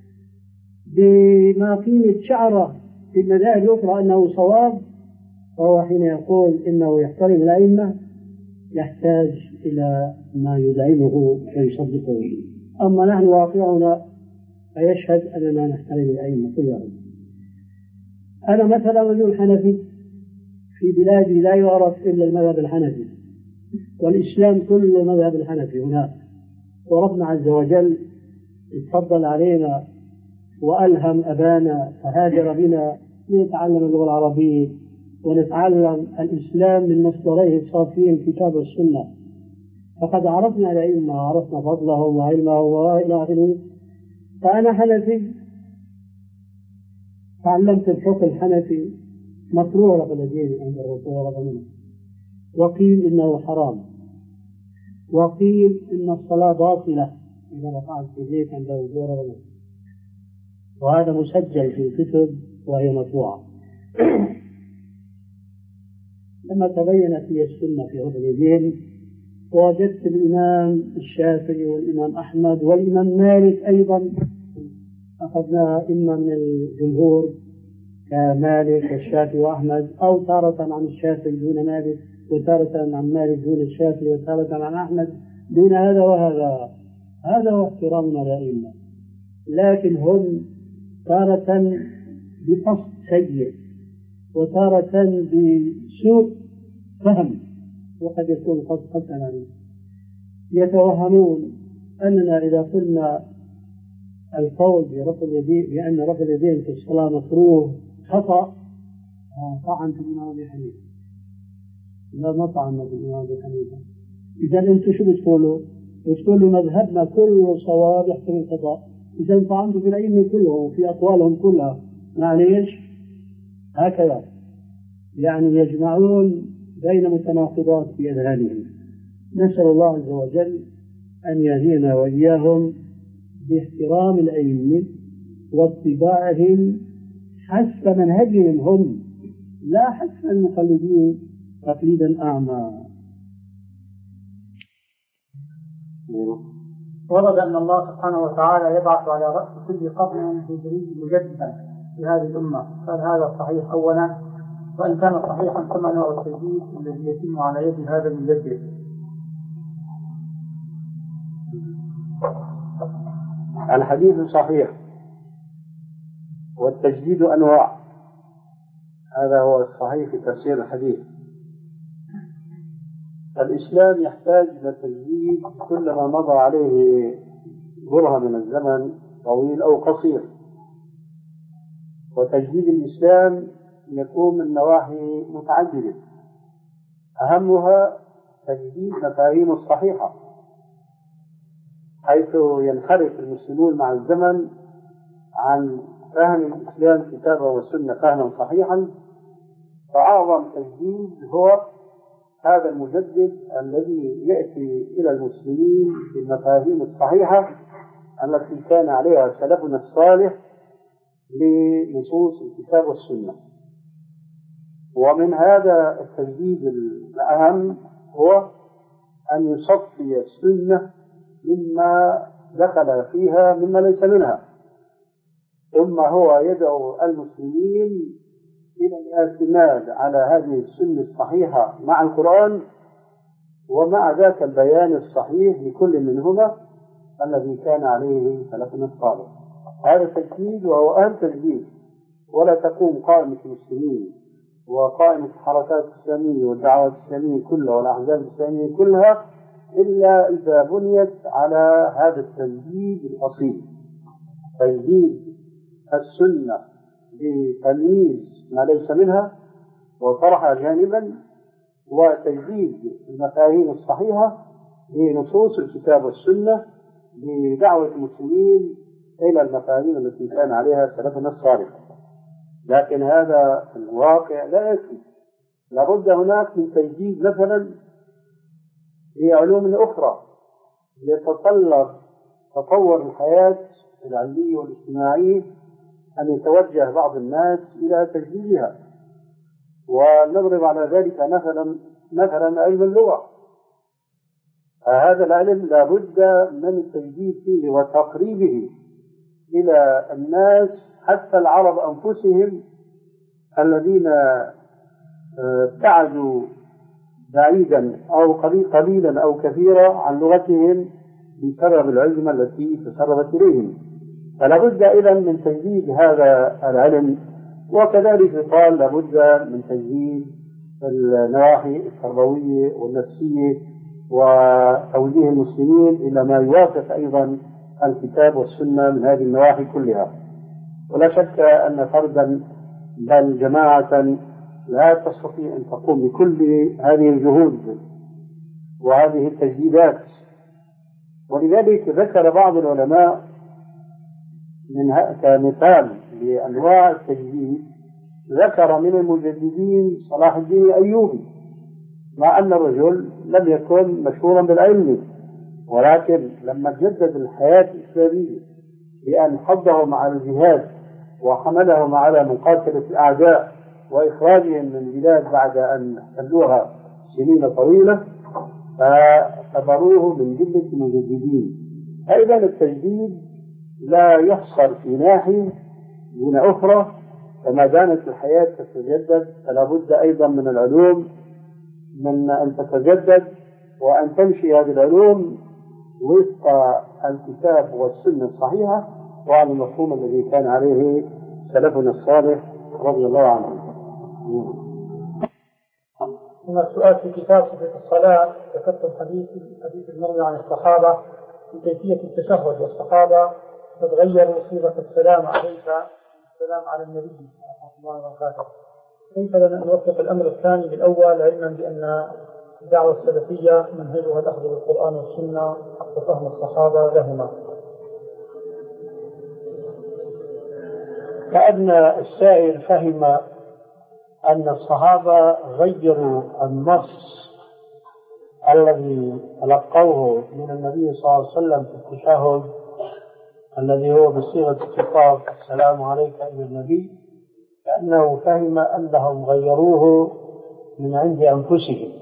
بما قيمة شعره في المذاهب الأخرى أنه صواب، فهو حين يقول إنه يحترم الأئمة يحتاج إلى ما يدعمه ويصدقه. أما نحن واقعنا فيشهد أننا نحترم الأئمة كلهم. أنا مثلا رجل حنفي في بلادي لا يعرف إلا المذهب الحنفي، والإسلام كله مذهب الحنفي هناك، وربنا عز وجل اتفضل علينا وألهم أبانا فهاجر بنا لنتعلم اللغة العربية ونتعلم الإسلام من مصدريه الصافيين الكتاب والسنة. فقد عرفنا الأئمة وعرفنا فضلهم وعلمهم وإلى آخره. فأنا حنفي تعلمت الفقه الحنفي مكروه رغم الدين عند الرسول رضي منه، وقيل إنه حرام، وقيل إن الصلاة باطلة إذا وقعت في بيت عند الرسول رضي منه، وهذا مسجل في الكتب وهي مطبوعة. لما تبينت لي السنة في هذا الدين وجدت الإمام الشافعي والإمام أحمد والإمام مالك أيضا أخذنا إما من الجمهور كمالك والشافعي وأحمد، أو تارة عن الشافعي دون مالك، وتارة عن مالك دون الشافعي، وتارة عن أحمد دون هذا وهذا. هذا هو احترامنا للأئمة. لكن هم تارة بقصد سيء وتارة بسوء فهم، وقد يكون قد حسنا، يتوهمون أننا إذا قلنا القول برفع اليدين بأن رفع اليدين في الصلاة مكروه خطأ طعن في الإمام أبي حنيفة. لا نطعن في الإمام أبي حنيفة. إذا أنتم شو بتقولوا؟ بتقولوا مذهبنا كله صواب يحتمل الخطأ. إذا طعنتوا في الأئمة كلهم في أقوالهم كلها، معليش هكذا يعني يجمعون بين متناقضات في أذهانهم. نسأل الله عز وجل أن يهدينا وإياهم باحترام الأئمة واتباعهم حسب منهجهم هم، لا حسب المقلدين تقليدا أعمى. ورد أن الله سبحانه وتعالى يبعث على رأس كل قرن هجري مجددا في هذه الأمة. قال هذا صحيح أولا، وإن كان صحيحا كما نوع التجديد الذي يتم على يد هذا المجدد. الحديث صحيح والتجديد أنواع، هذا هو الصحيح في تفسير الحديث. الإسلام يحتاج إلى تجديد كلما مضى عليه برهة من الزمن طويل أو قصير. وتجديد الإسلام يكون من نواحي متعددة، أهمها تجديد مفاهيم الصحيحة، حيث ينحرف المسلمون مع الزمن عن فهم الإسلام كتابه والسنة فهما صحيحا. فأعظم تجديد هو هذا المجدد الذي يأتي إلى المسلمين بالمفاهيم الصحيحة التي كان عليها سلفنا الصالح لنصوص الكتاب والسنة. ومن هذا التجديد الأهم هو أن يصفي السنة مما دخل فيها مما ليس منها، ثم هو يدعو المسلمين إلى الاعتماد على هذه السنة الصحيحة مع القرآن ومع ذاك البيان الصحيح لكل منهما الذي كان عليه سلفنا الصالح. هذا التجديد وهو أهم تجديد. ولا تقوم قائمة المسلمين وقائمة الحركات الإسلامية والدعوات الإسلامية كلها والأحزاب الإسلامية كلها إلا إذا بنيت على هذا التجديد الأصيل، تجديد السنة بتمييز ما ليس منها وطرحها جانبا، وتجديد المفاهيم الصحيحة لنصوص الكتاب والسنة بدعوة المسلمين إلى المفاهيم التي كان عليها سلفنا الصالح. لكن هذا في الواقع لا يكفي، لابد هناك من تجديد مثلا في علوم أخرى يتطلب تطور الحياة العلمية والاجتماعية أن يتوجه بعض الناس إلى تجديدها. ونضرب على ذلك مثلا علم اللغة. هذا العلم لابد من التجديد فيه وتقريبه إلى الناس، حتى العرب أنفسهم الذين ابتعدوا بعيدا أو قليلا أو كثيرا عن لغتهم بسبب العزمة التي تسربت إليهم. فلا بد إذن من تجديد هذا العلم، وكذلك يقال لابد من تجديد النواحي التربوية والنفسية وتوجيه المسلمين إلى ما يوافق أيضا الكتاب والسنة من هذه النواحي كلها. ولا شك أن فردا بل جماعة لا تستطيع أن تقوم بكل هذه الجهود وهذه التجديدات. ولذلك ذكر بعض العلماء كمثال لأنواع التجديد، ذكر من المجددين صلاح الدين الأيوبي، مع أن الرجل لم يكن مشهورا بالعلم، ولكن لما جدد الحياة الإسلامية بأن حضهم على الجهاد وحملهم على مقاتلة الأعداء وإخراجهم من البلاد بعد أن احتلوها سنين طويلة، فاعتبروه من جملة المجددين. أيضا التجديد لا يحصل في ناحية دون أخرى، فما دامت الحياة تتجدد فلا بد أيضا من العلوم من أن تتجدد وأن تمشي هذه العلوم وفق الكتاب والسنة الصحيحة وعلى المفهوم الذي كان عليه سلفنا الصالح رضي الله عنه. هنا السؤال في كتاب صفة الصلاة، ذكرتم حديث المروي عن الصحابة في كيفية التشهد، والصحابة تتغير صيغة السلام عليك السلام على النبي صلى الله عليه وسلم. كيف لنا أن نوفق الأمر الثاني بالأول، علما بأن الدعوة السلفية منهجها الأخذ بالقرآن والسنة وفهم الصحابة لهما؟ كأن السائل فهم أن الصحابة غيروا النص الذي تلقوه من النبي صلى الله عليه وسلم في التشهد الذي هو بصيغة الخطاب السلام عليك أيها النبي، كأنه فهم أنهم غيروه من عند أنفسهم.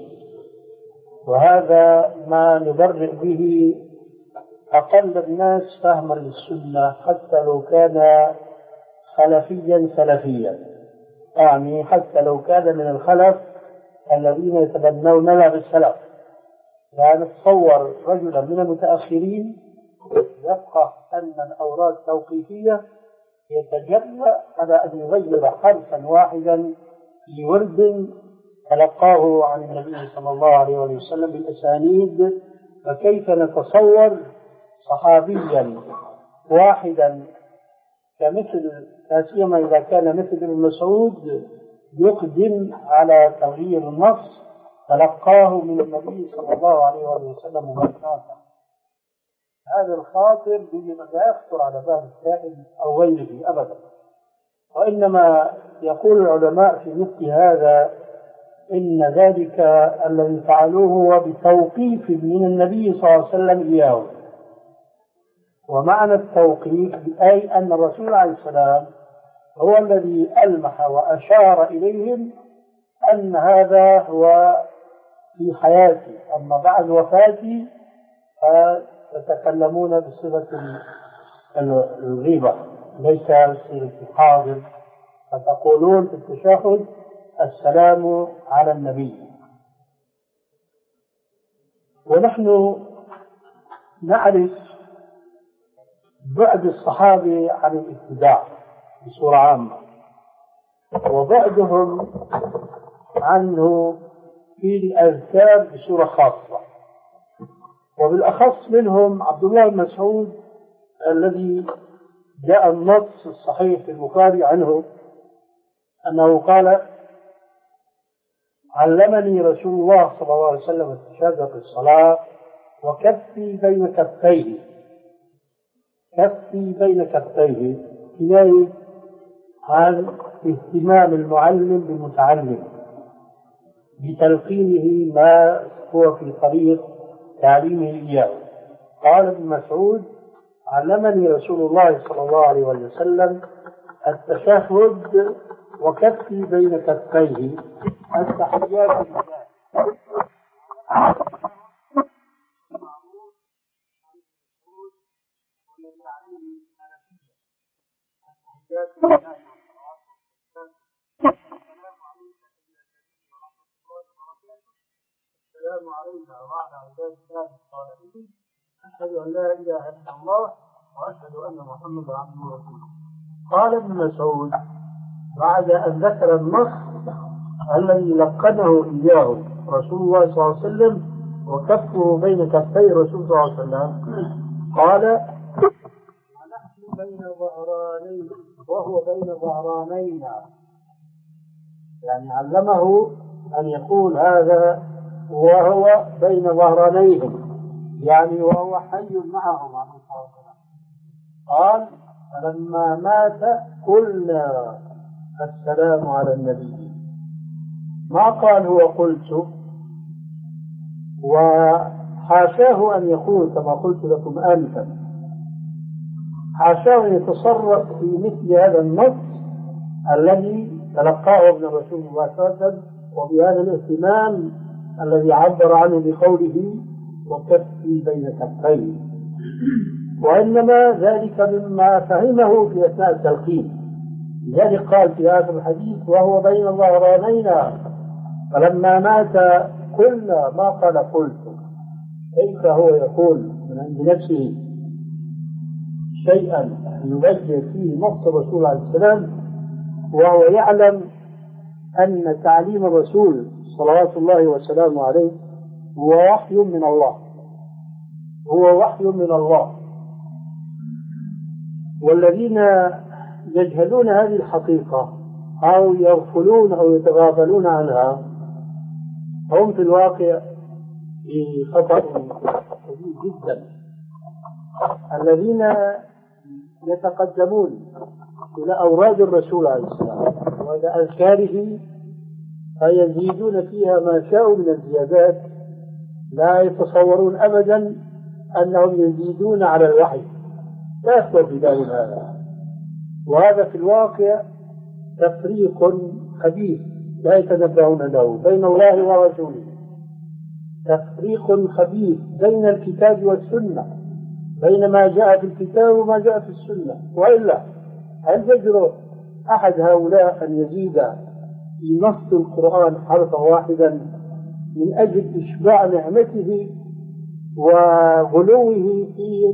وهذا ما نبرئ به أقل الناس فهما للسنة حتى لو كان خلفيا سلفيا، يعني حتى لو كان من الخلف الذين يتبنوننا بالسلف. فنتصور رجلا من المتأخرين يبقى أن الأوراق التوقيفية يتجرأ على أن يغير حرفا واحدا في ورد تلقاه عن النبي صلى الله عليه وسلم بالأسانيد، فكيف نتصور صحابيا واحدا كمثل، لا سيما إذا كان مثل ابن مسعود يقدم على تغيير النص تلقاه من النبي صلى الله عليه وسلم مباشرة. هذا الخاطر لا يخطر على بال السائل أو غيره أبدا، وإنما يقول العلماء في مثل هذا إن ذلك الذي فعلوه هو بتوقيف من النبي صلى الله عليه وسلم إياه. ومعنى التوقيف أي أن الرسول عليه السلام هو الذي ألمح وأشار إليهم أن هذا هو في حياتي، أما بعد وفاتي فتتكلمون بصيغة الغيبة ليس بصيغة الحاضر، فتقولون في التشهد السلام على النبي. ونحن نعرف بعد الصحابة عن الاتباع بصورة عامة، وبعدهم عنه في الأذكار بصورة خاصة، وبالأخص منهم عبد الله بن مسعود الذي جاء النص الصحيح في البخاري عنه أنه قال: علمني رسول الله صلى الله عليه وسلم التشهد في الصلاة وكفي بين كفيه. كفي بين كفيه كناية عن اهتمام المعلم بالمتعلم بتلقينه ما هو في طريق تعليمه إياه. قال ابن مسعود: علمني رسول الله صلى الله عليه وسلم التشهد وكفي بين كفيه التحيات لله. السلام علينا وعلى عباد الله الصالحين، أشهد أن لا إله إلا الله وأشهد أن محمدا عبده ورسوله. قال ابن مسعود بعد أن ذكر النص الذي لقنه إياه رسول الله صلى الله عليه وسلم وكفه بين كفي رسول الله صلى الله عليه وسلم، قال: ونحن بين ظهرانين وهو بين ظهرانينا، يعني علمه أن يقول هذا وهو بين ظهرانيهم، يعني وهو حي معهم عليه الصلاة والسلام. قال: فلما مات قلنا السلام على النبي. ما قال هو قلت، وحاشاه أن يقول كما قلت لكم آنفا، حاشاه أن يتصرف في مثل هذا النص الذي تلقاه من رسول الله صلى الله عليه وسلم، وبهذا الاهتمام الذي عبر عنه بقوله وكفي بين كفيه، وإنما ذلك مما فهمه في أثناء التلقين. لذلك قال في هذا الحديث: وهو بين ظهرانينا فلما مات قلنا، ما قال قلت. كيف هو يقول من عند نفسه شيئا يبين فيه نص الرسول عليه السلام وهو يعلم أن تعليم الرسول صلوات الله وسلامه عليه هو وحي من الله، هو وحي من الله. والذين يجهلون هذه الحقيقة أو يغفلون أو يتغافلون عنها هم في الواقع في خطأ شديد جدا. الذين يتقدمون إلى أوراد الرسول عليه السلام وإلى أذكاره فيزيدون فيها ما شاءوا من الزيادات، لا يتصورون أبدا أنهم يزيدون على الوحي، لا يخطر في بالهم هذا. وهذا في الواقع تفريق خبيث لا يتنبهون له بين الله ورسوله، تفريق خبيث بين الكتاب والسنة، بين ما جاء في الكتاب وما جاء في السنة. وإلا هل يجرؤ أحد هؤلاء أن يزيد في نص القرآن حرفا واحدا من أجل إشباع نعمته وغلوه في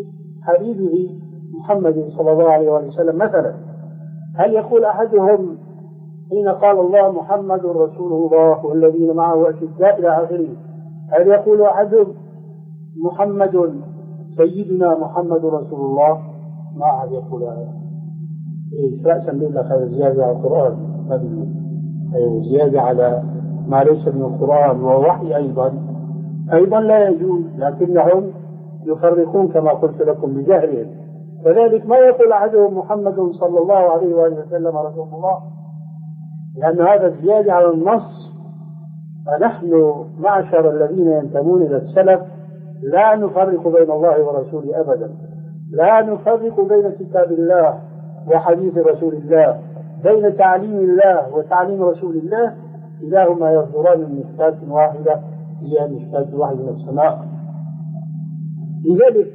حبيبه محمد صلى الله عليه وسلم؟ مثلا هل يقول أحدهم حين قال الله محمد رسول الله والذين معه أشداء إلى آخره، هل يقول أحد محمد سيدنا محمد رسول الله؟ ما أحد يقول هذا. رأسا بالله هذا زيادة على القرآن، زيادة على ما ليس من القرآن ووحي أيضا لا يجوز، لكنهم يفرقون كما قلت لكم بجهلهم. فذلك ما يقول أحدهم محمد صلى الله عليه وآله وسلم رسول الله، لأن هذا زيادة على النص. فنحن معشر الذين ينتمون إلى السلف لا نفرق بين الله ورسوله أبدا، لا نفرق بين كتاب الله وحديث رسول الله، بين تعليم الله وتعليم رسول الله، كلاهما يصدران من مشكاة واحدة هي مشكاة الوحي من السماء. لذلك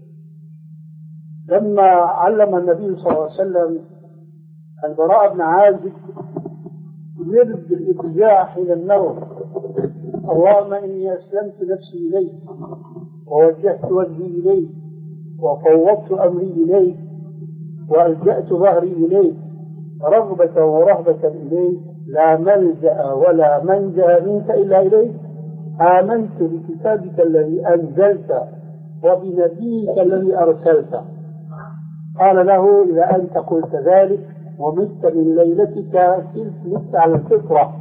لما علم النبي صلى الله عليه وسلم البراء بن عازب يرد الاتجاه حين النوم: اللهم إني أسلمت نفسي إليك ووجهت وجهي إليك وفوضت أمري إليك وألجأت ظهري إليك رغبة ورهبة إليك، لا ملجأ ولا منجأ منك إلا إليك، آمنت بكتابك الذي أنزلت وبنبيك الذي أرسلت. قال له: إذا أنت قلت ذلك ومت من ليلتك مت على الفطرة.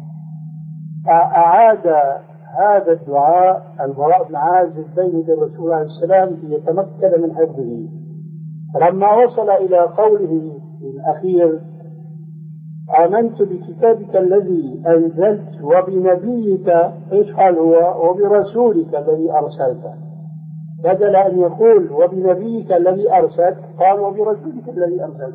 أعاد هذا الدعاء البراء بن عازب بين الرسول عليه السلام ليتمكن من حفظه. فلما وصل إلى قوله الأخير: آمنت بكتابك الذي أنزلت وبنبيك، إيش قال هو؟ وبرسولك الذي أرسلت. بدل أن يقول وبنبيك الذي أرسلت قال وبرسولك الذي أرسلت.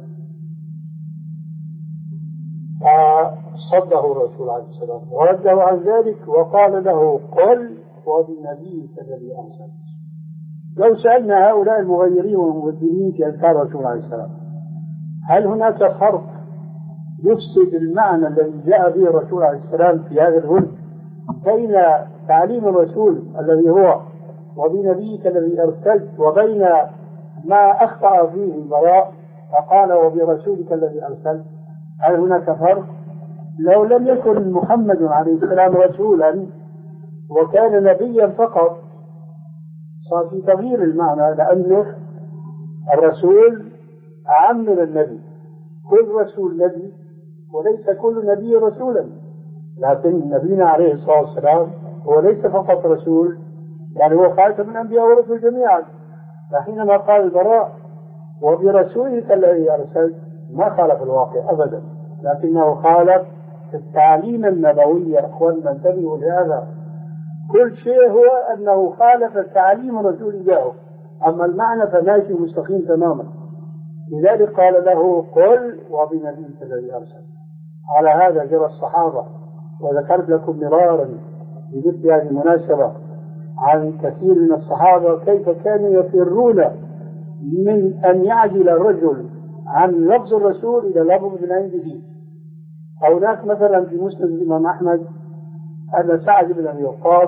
فصده الرسول عليه السلام ورده عن ذلك وقال له: قل وبنبيك الذي أرسلت. لو سألنا هؤلاء المغيرين والمبدلين في أذكار الرسول عليه السلام هل هناك فرق يفسد المعنى الذي جاء به الرسول عليه السلام في هذا الهدى بين تعليم الرسول الذي هو وبنبيك الذي أرسلت وبين ما أخطأ فيه البراء فقال وبرسولك الذي أرسلت؟ هل هناك فرق؟ لو لم يكن محمد عليه السلام رسولا وكان نبيا فقط صار في تغيير المعنى، لأنه الرسول أعم من النبي. كل رسول نبي وليس كل نبي رسولا، لكن نبينا عليه الصلاة والسلام هو ليس فقط رسول، يعني هو خاتم الأنبياء والرسل جميعا. فحينما قال البراء وبرسولك الذي أرسلت ما خالف الواقع أبدا، لكنه خالف التعليم النبوي. يا أخواننا انتبهوا لهذا، كل شيء هو أنه خالف التعليم الرسول جاءه، أما المعنى فماشي مستقيم تماما. لذلك قال له: قل وبنبيك الذي أرسل. على هذا جرى الصحابة، وذكرت لكم مرارا بمثل هذه المناسبة عن كثير من الصحابة كيف كانوا يفرون من أن يعدل الرجل عن لفظ الرسول إلى لفظ من عنده. هناك مثلا في مسند الإمام أحمد أن سعد بن أبي وقاص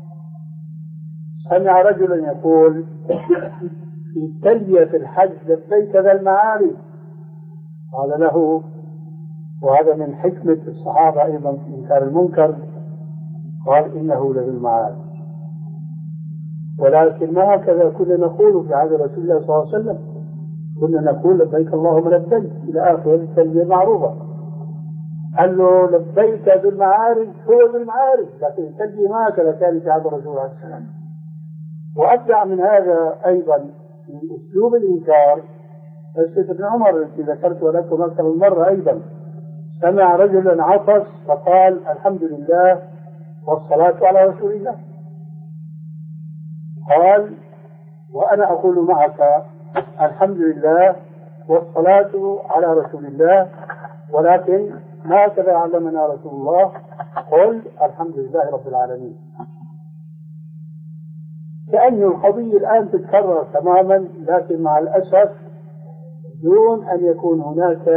سمع رجلا يقول في تلبية الحج: لبيك ذا المعارف. قال له، وهذا من حكمة الصحابة أيضا في إنكار المنكر، قال: إنه لذو المعارف. ولكن ما هكذا كنا نقول في عهد رسول الله صلى الله عليه وسلم، كنا نقول لبيك اللهم لبيك إلى آخر التلبية المعروفة. قال له: لبيك ذو المعارف، هو ذو المعارف، لكن التلبية ما هكذا كانت في عهد الرسول عليه السلام. وأبدع من هذا أيضا في أسلوب الإنكار قصة ابن عمر التي ذكرت لكم أكثر من مرة. أيضا سمع رجلا عطس فقال: الحمد لله والصلاة على رسول الله. قال: وأنا أقول معك الحمد لله والصلاة على رسول الله، ولكن ما هكذا علمنا رسول الله: قل الحمد لله رب العالمين. كأن القضية الآن تتكرر تماما، لكن مع الأسف دون أن يكون هناك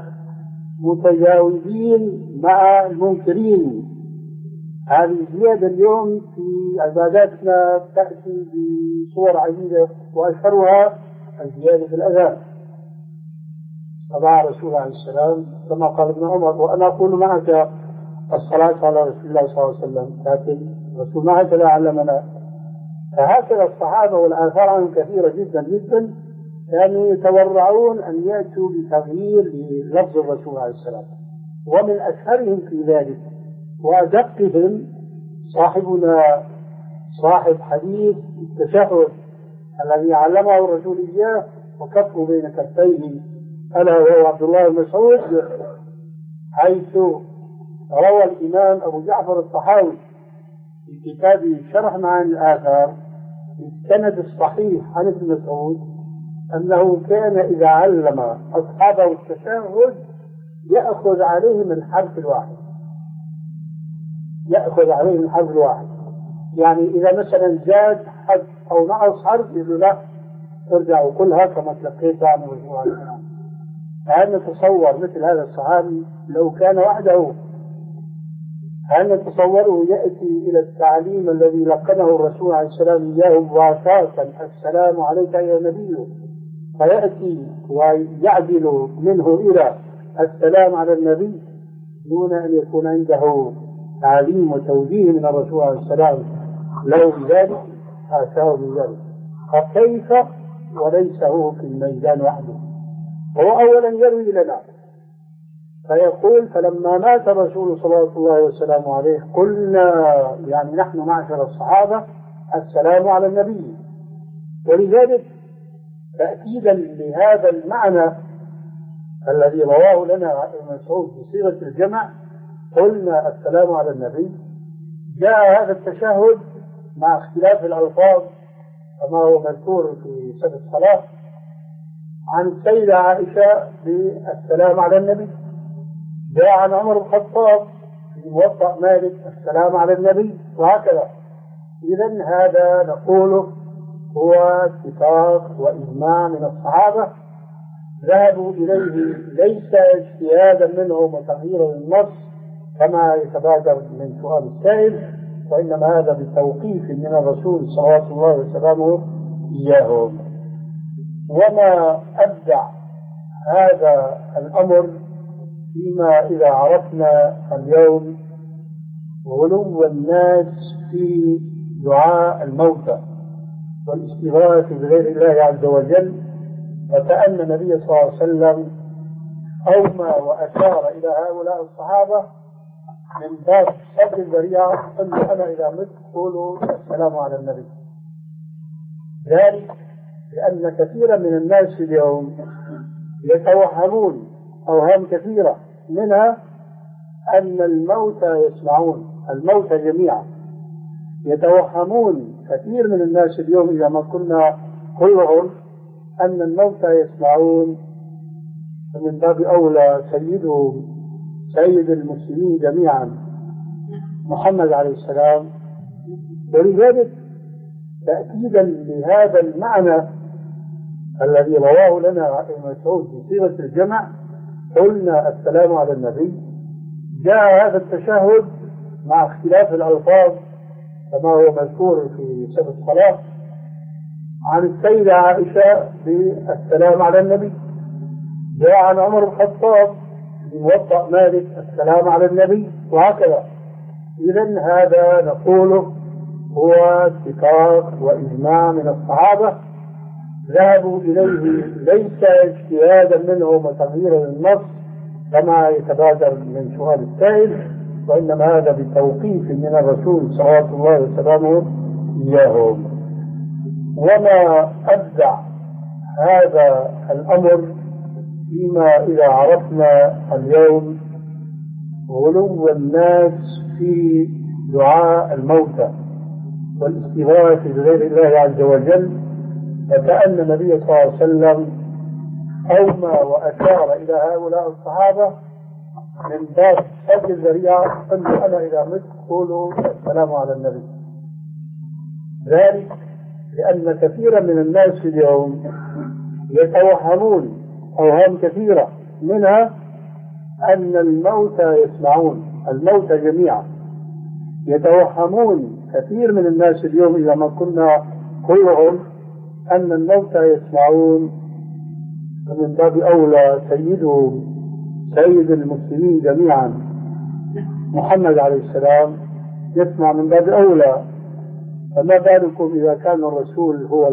متجاوزين مع المنكرين. هذه الزيادة اليوم في عباداتنا تأتي بصور عديدة، وأشهرها الزيادة في الأذان. فمع رسول الله عليه السلام كما قال ابن عمر: وأنا أقول معك الصلاة على رسول الله صلى الله عليه وسلم، لكن الرسول ما هكذا علمنا. فهكذا الصحابة والآثار عنهم كثيرة جدا جدا، كانوا يتورعون أن يأتوا بتغيير للفظ الرسول عليه السلام. ومن أشهرهم في ذلك وأدقهم صاحبنا صاحب حديث التشهد الذي علمه الرسول إياه وكفه بين كفيه، ألا وهو عبد الله بن مسعود، حيث روى الإمام أبو جعفر الطحاوي في كتابه شرح معاني الآثار بالسند الصحيح عن ابن مسعود أنه كان إذا علم أصحابه التشهد يأخذ عليهم الحرف الواحد، يأخذ عليهم الحرف الواحد. يعني إذا مثلا زاد حرف أو نقص حرف يقول لا ارجعوا كلها كما تلقيت عن الرسول عليه السلام. هل نتصور مثل هذا الصحابي لو كان وحده، هل نتصوره يأتي إلى التعليم الذي لقنه الرسول عليه السلام إياه مباشرة: السلام عليك يا نبي، فيأتي ويعدل منه إلى السلام على النبي دون أن يكون عنده تعليم وتوجيه من الرسول عليه السلام له بذلك؟ حاشاه من ذلك. فكيف وليس هو في الميدان وحده؟ هو أولا يروي لنا فيقول: فلما مات الرسول صلى الله عليه وسلم عليه قلنا، يعني نحن معشر الصحابة، السلام على النبي. ولذلك تأكيدا لهذا المعنى الذي رواه لنا ابن مسعود بصيغة الجمع قلنا السلام على النبي، جاء هذا التشهد مع اختلاف الألفاظ كما هو مذكور في سنة الصلاة عن السيدة عائشة بالسلام على النبي، جاء عن عمر بن الخطاب في موطأ مالك السلام على النبي، وهكذا. إذن هذا نقوله هو اتفاق وإجماع من الصحابة ذهبوا إليه، ليس اجتهادا منهم وتغيير النص كما يتبادر من سؤال السائل، وإنما هذا بتوقيف من الرسول صلى الله عليه وسلم إياهم. وما أبدع هذا الأمر فيما إذا عرفنا اليوم غلو الناس في دعاء الموتى والاستغاثة بغير الله عز وجل، وكأن النبي صلى الله عليه وسلم أومى وأشار إلى هؤلاء الصحابة من باب صد الذريعة: قل أنا إذا مت قولوا السلام على النبي. ذلك لأن كثيرا من الناس اليوم يتوهمون أوهام كثيرة، منها أن الموتى يسمعون، الموتى جميعا. يتوهمون كثير من الناس اليوم إذا ما كنا كلهم أن الموتى يسمعون، فمن باب أولى سيدهم سيد المسلمين جميعا محمد عليه السلام. ولذلك تأكيدا لهذا المعنى الذي رواه لنا ابن مسعود بصيغة الجمع قلنا السلام على النبي، جاء هذا التشهد مع اختلاف الألفاظ كما هو مذكور في سنة الصلاة عن السيدة عائشة بالسلام على النبي، جاء عن عمر بن الخطاب في موطأ مالك السلام على النبي، وهكذا. إذن هذا نقوله هو اتفاق وإجماع من الصحابة ذهبوا إليه، ليس اجتهادا منهم وتغيير النص كما يتبادر من سؤال السائل، وإنما هذا بتوقيف من الرسول صلى الله عليه وسلم إياهم. وما أبدع هذا الأمر فيما إذا عرفنا اليوم غلو الناس في دعاء الموتى والاستغاثة بغير الله عز وجل، وكأن النبي صلى الله عليه وسلم أومى وأشار إلى هؤلاء الصحابة من باب صد الذريعة: قل أنا إذا مت قولوا السلام على النبي. ذلك لأن كثيرا من الناس اليوم يتوهمون أوهام كثيرة، منها أن الموتى يسمعون، الموتى جميعا. يتوهمون كثير من الناس اليوم إذا ما كنا كلهم أن الموتى يسمعون، فمن باب أولى سيد المسلمين جميعا محمد عليه السلام يسمع من باب أولى، فما بالكم إذا كان الرسول هو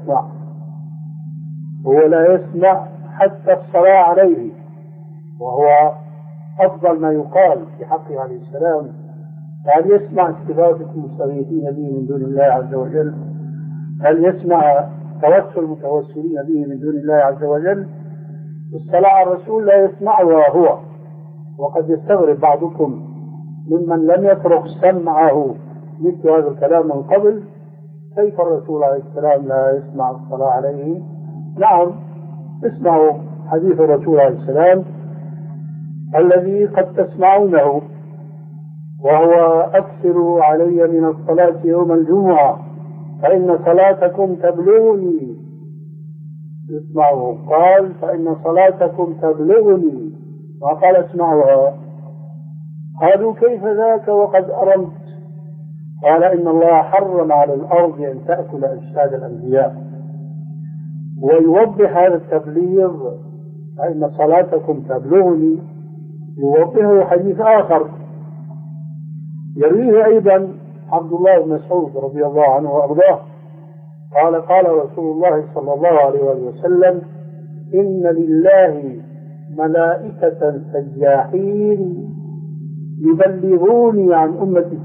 لا يسمع حتى الصلاة عليه، وهو أفضل ما يقال في حقه عليه السلام. هل يسمع استغاثة المستغيثين به من دون الله عز وجل؟ هل يسمع توسل المتوسلين به من دون الله عز وجل؟ الصلاة على الرسول لا يسمعها هو. وقد يستغرب بعضكم ممن لم يترك سمعه مثل هذا الكلام من قبل، كيف الرسول عليه السلام لا يسمع الصلاة عليه؟ نعم، اسمعوا حديث الرسول عليه السلام الذي قد تسمعونه، وهو أكثروا علي من الصلاة يوم الجمعة فإن صلاتكم تبلغني. اسمعوا، قال فإن صلاتكم تبلغني، وقال اسمعوها. قالوا كيف ذاك وقد أرمت؟ قال إن الله حرم على الأرض أن تأكل أجساد الأنبياء. ويوضح هذا التبليغ فإن صلاتكم تبلغني يوضحه حديث آخر يرويه أيضا عبد الله بن مسعود رضي الله عنه وأرضاه قال قال رسول الله صلى الله عليه وسلم إن لله ملائكة سجاحين يبلغوني عن أمة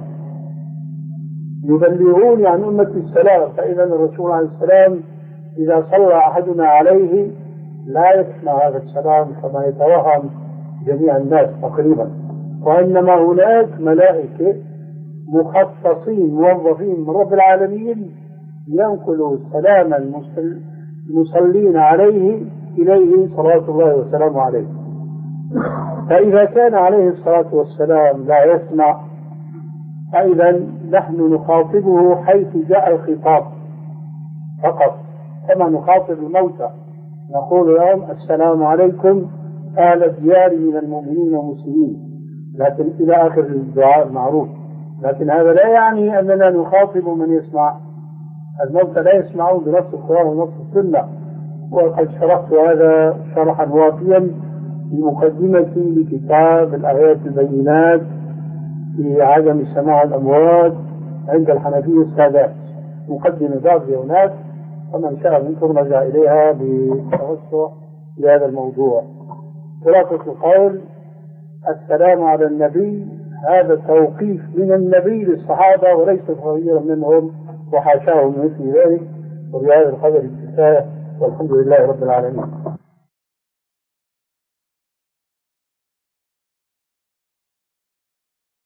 السلام. فإذا الرسول عليه السلام إذا صلى أحدنا عليه لا يسمع هذا السلام كما يتوهم جميع الناس تقريبا، وإنما هناك ملائكة مخصصين موظفين من رب العالمين ينقلوا سلام المصلين عليه إليه صلاة الله وسلامه عليه. فإذا كان عليه الصلاة والسلام لا يسمع، فإذا نحن نخاطبه حيث جاء الخطاب فقط، كما نخاطب الموتى نقول لهم السلام عليكم أهل الديار من المؤمنين والمسلمين، لكن إلى آخر الدعاء المعروف. لكن هذا لا يعني أننا نخاطب من يسمع. الموتى لا يسمعون بنص القرآن ونص السنة، وقد شرحت هذا شرحا وافيا في مقدمتي لكتاب الآيات البينات في عدم سماع الأموات عند الحنفية السادات، مقدمة بعض هناك، فمن شاء منكم رجع إليها بتوسع في هذا الموضوع. خلاصة القول السلام على النبي هذا توقيف من النبي للصحابة وليس تغييرا منهم وحاشاهم مثل ذلك. وبهذا القدر الكفاية، والحمد لله رب العالمين.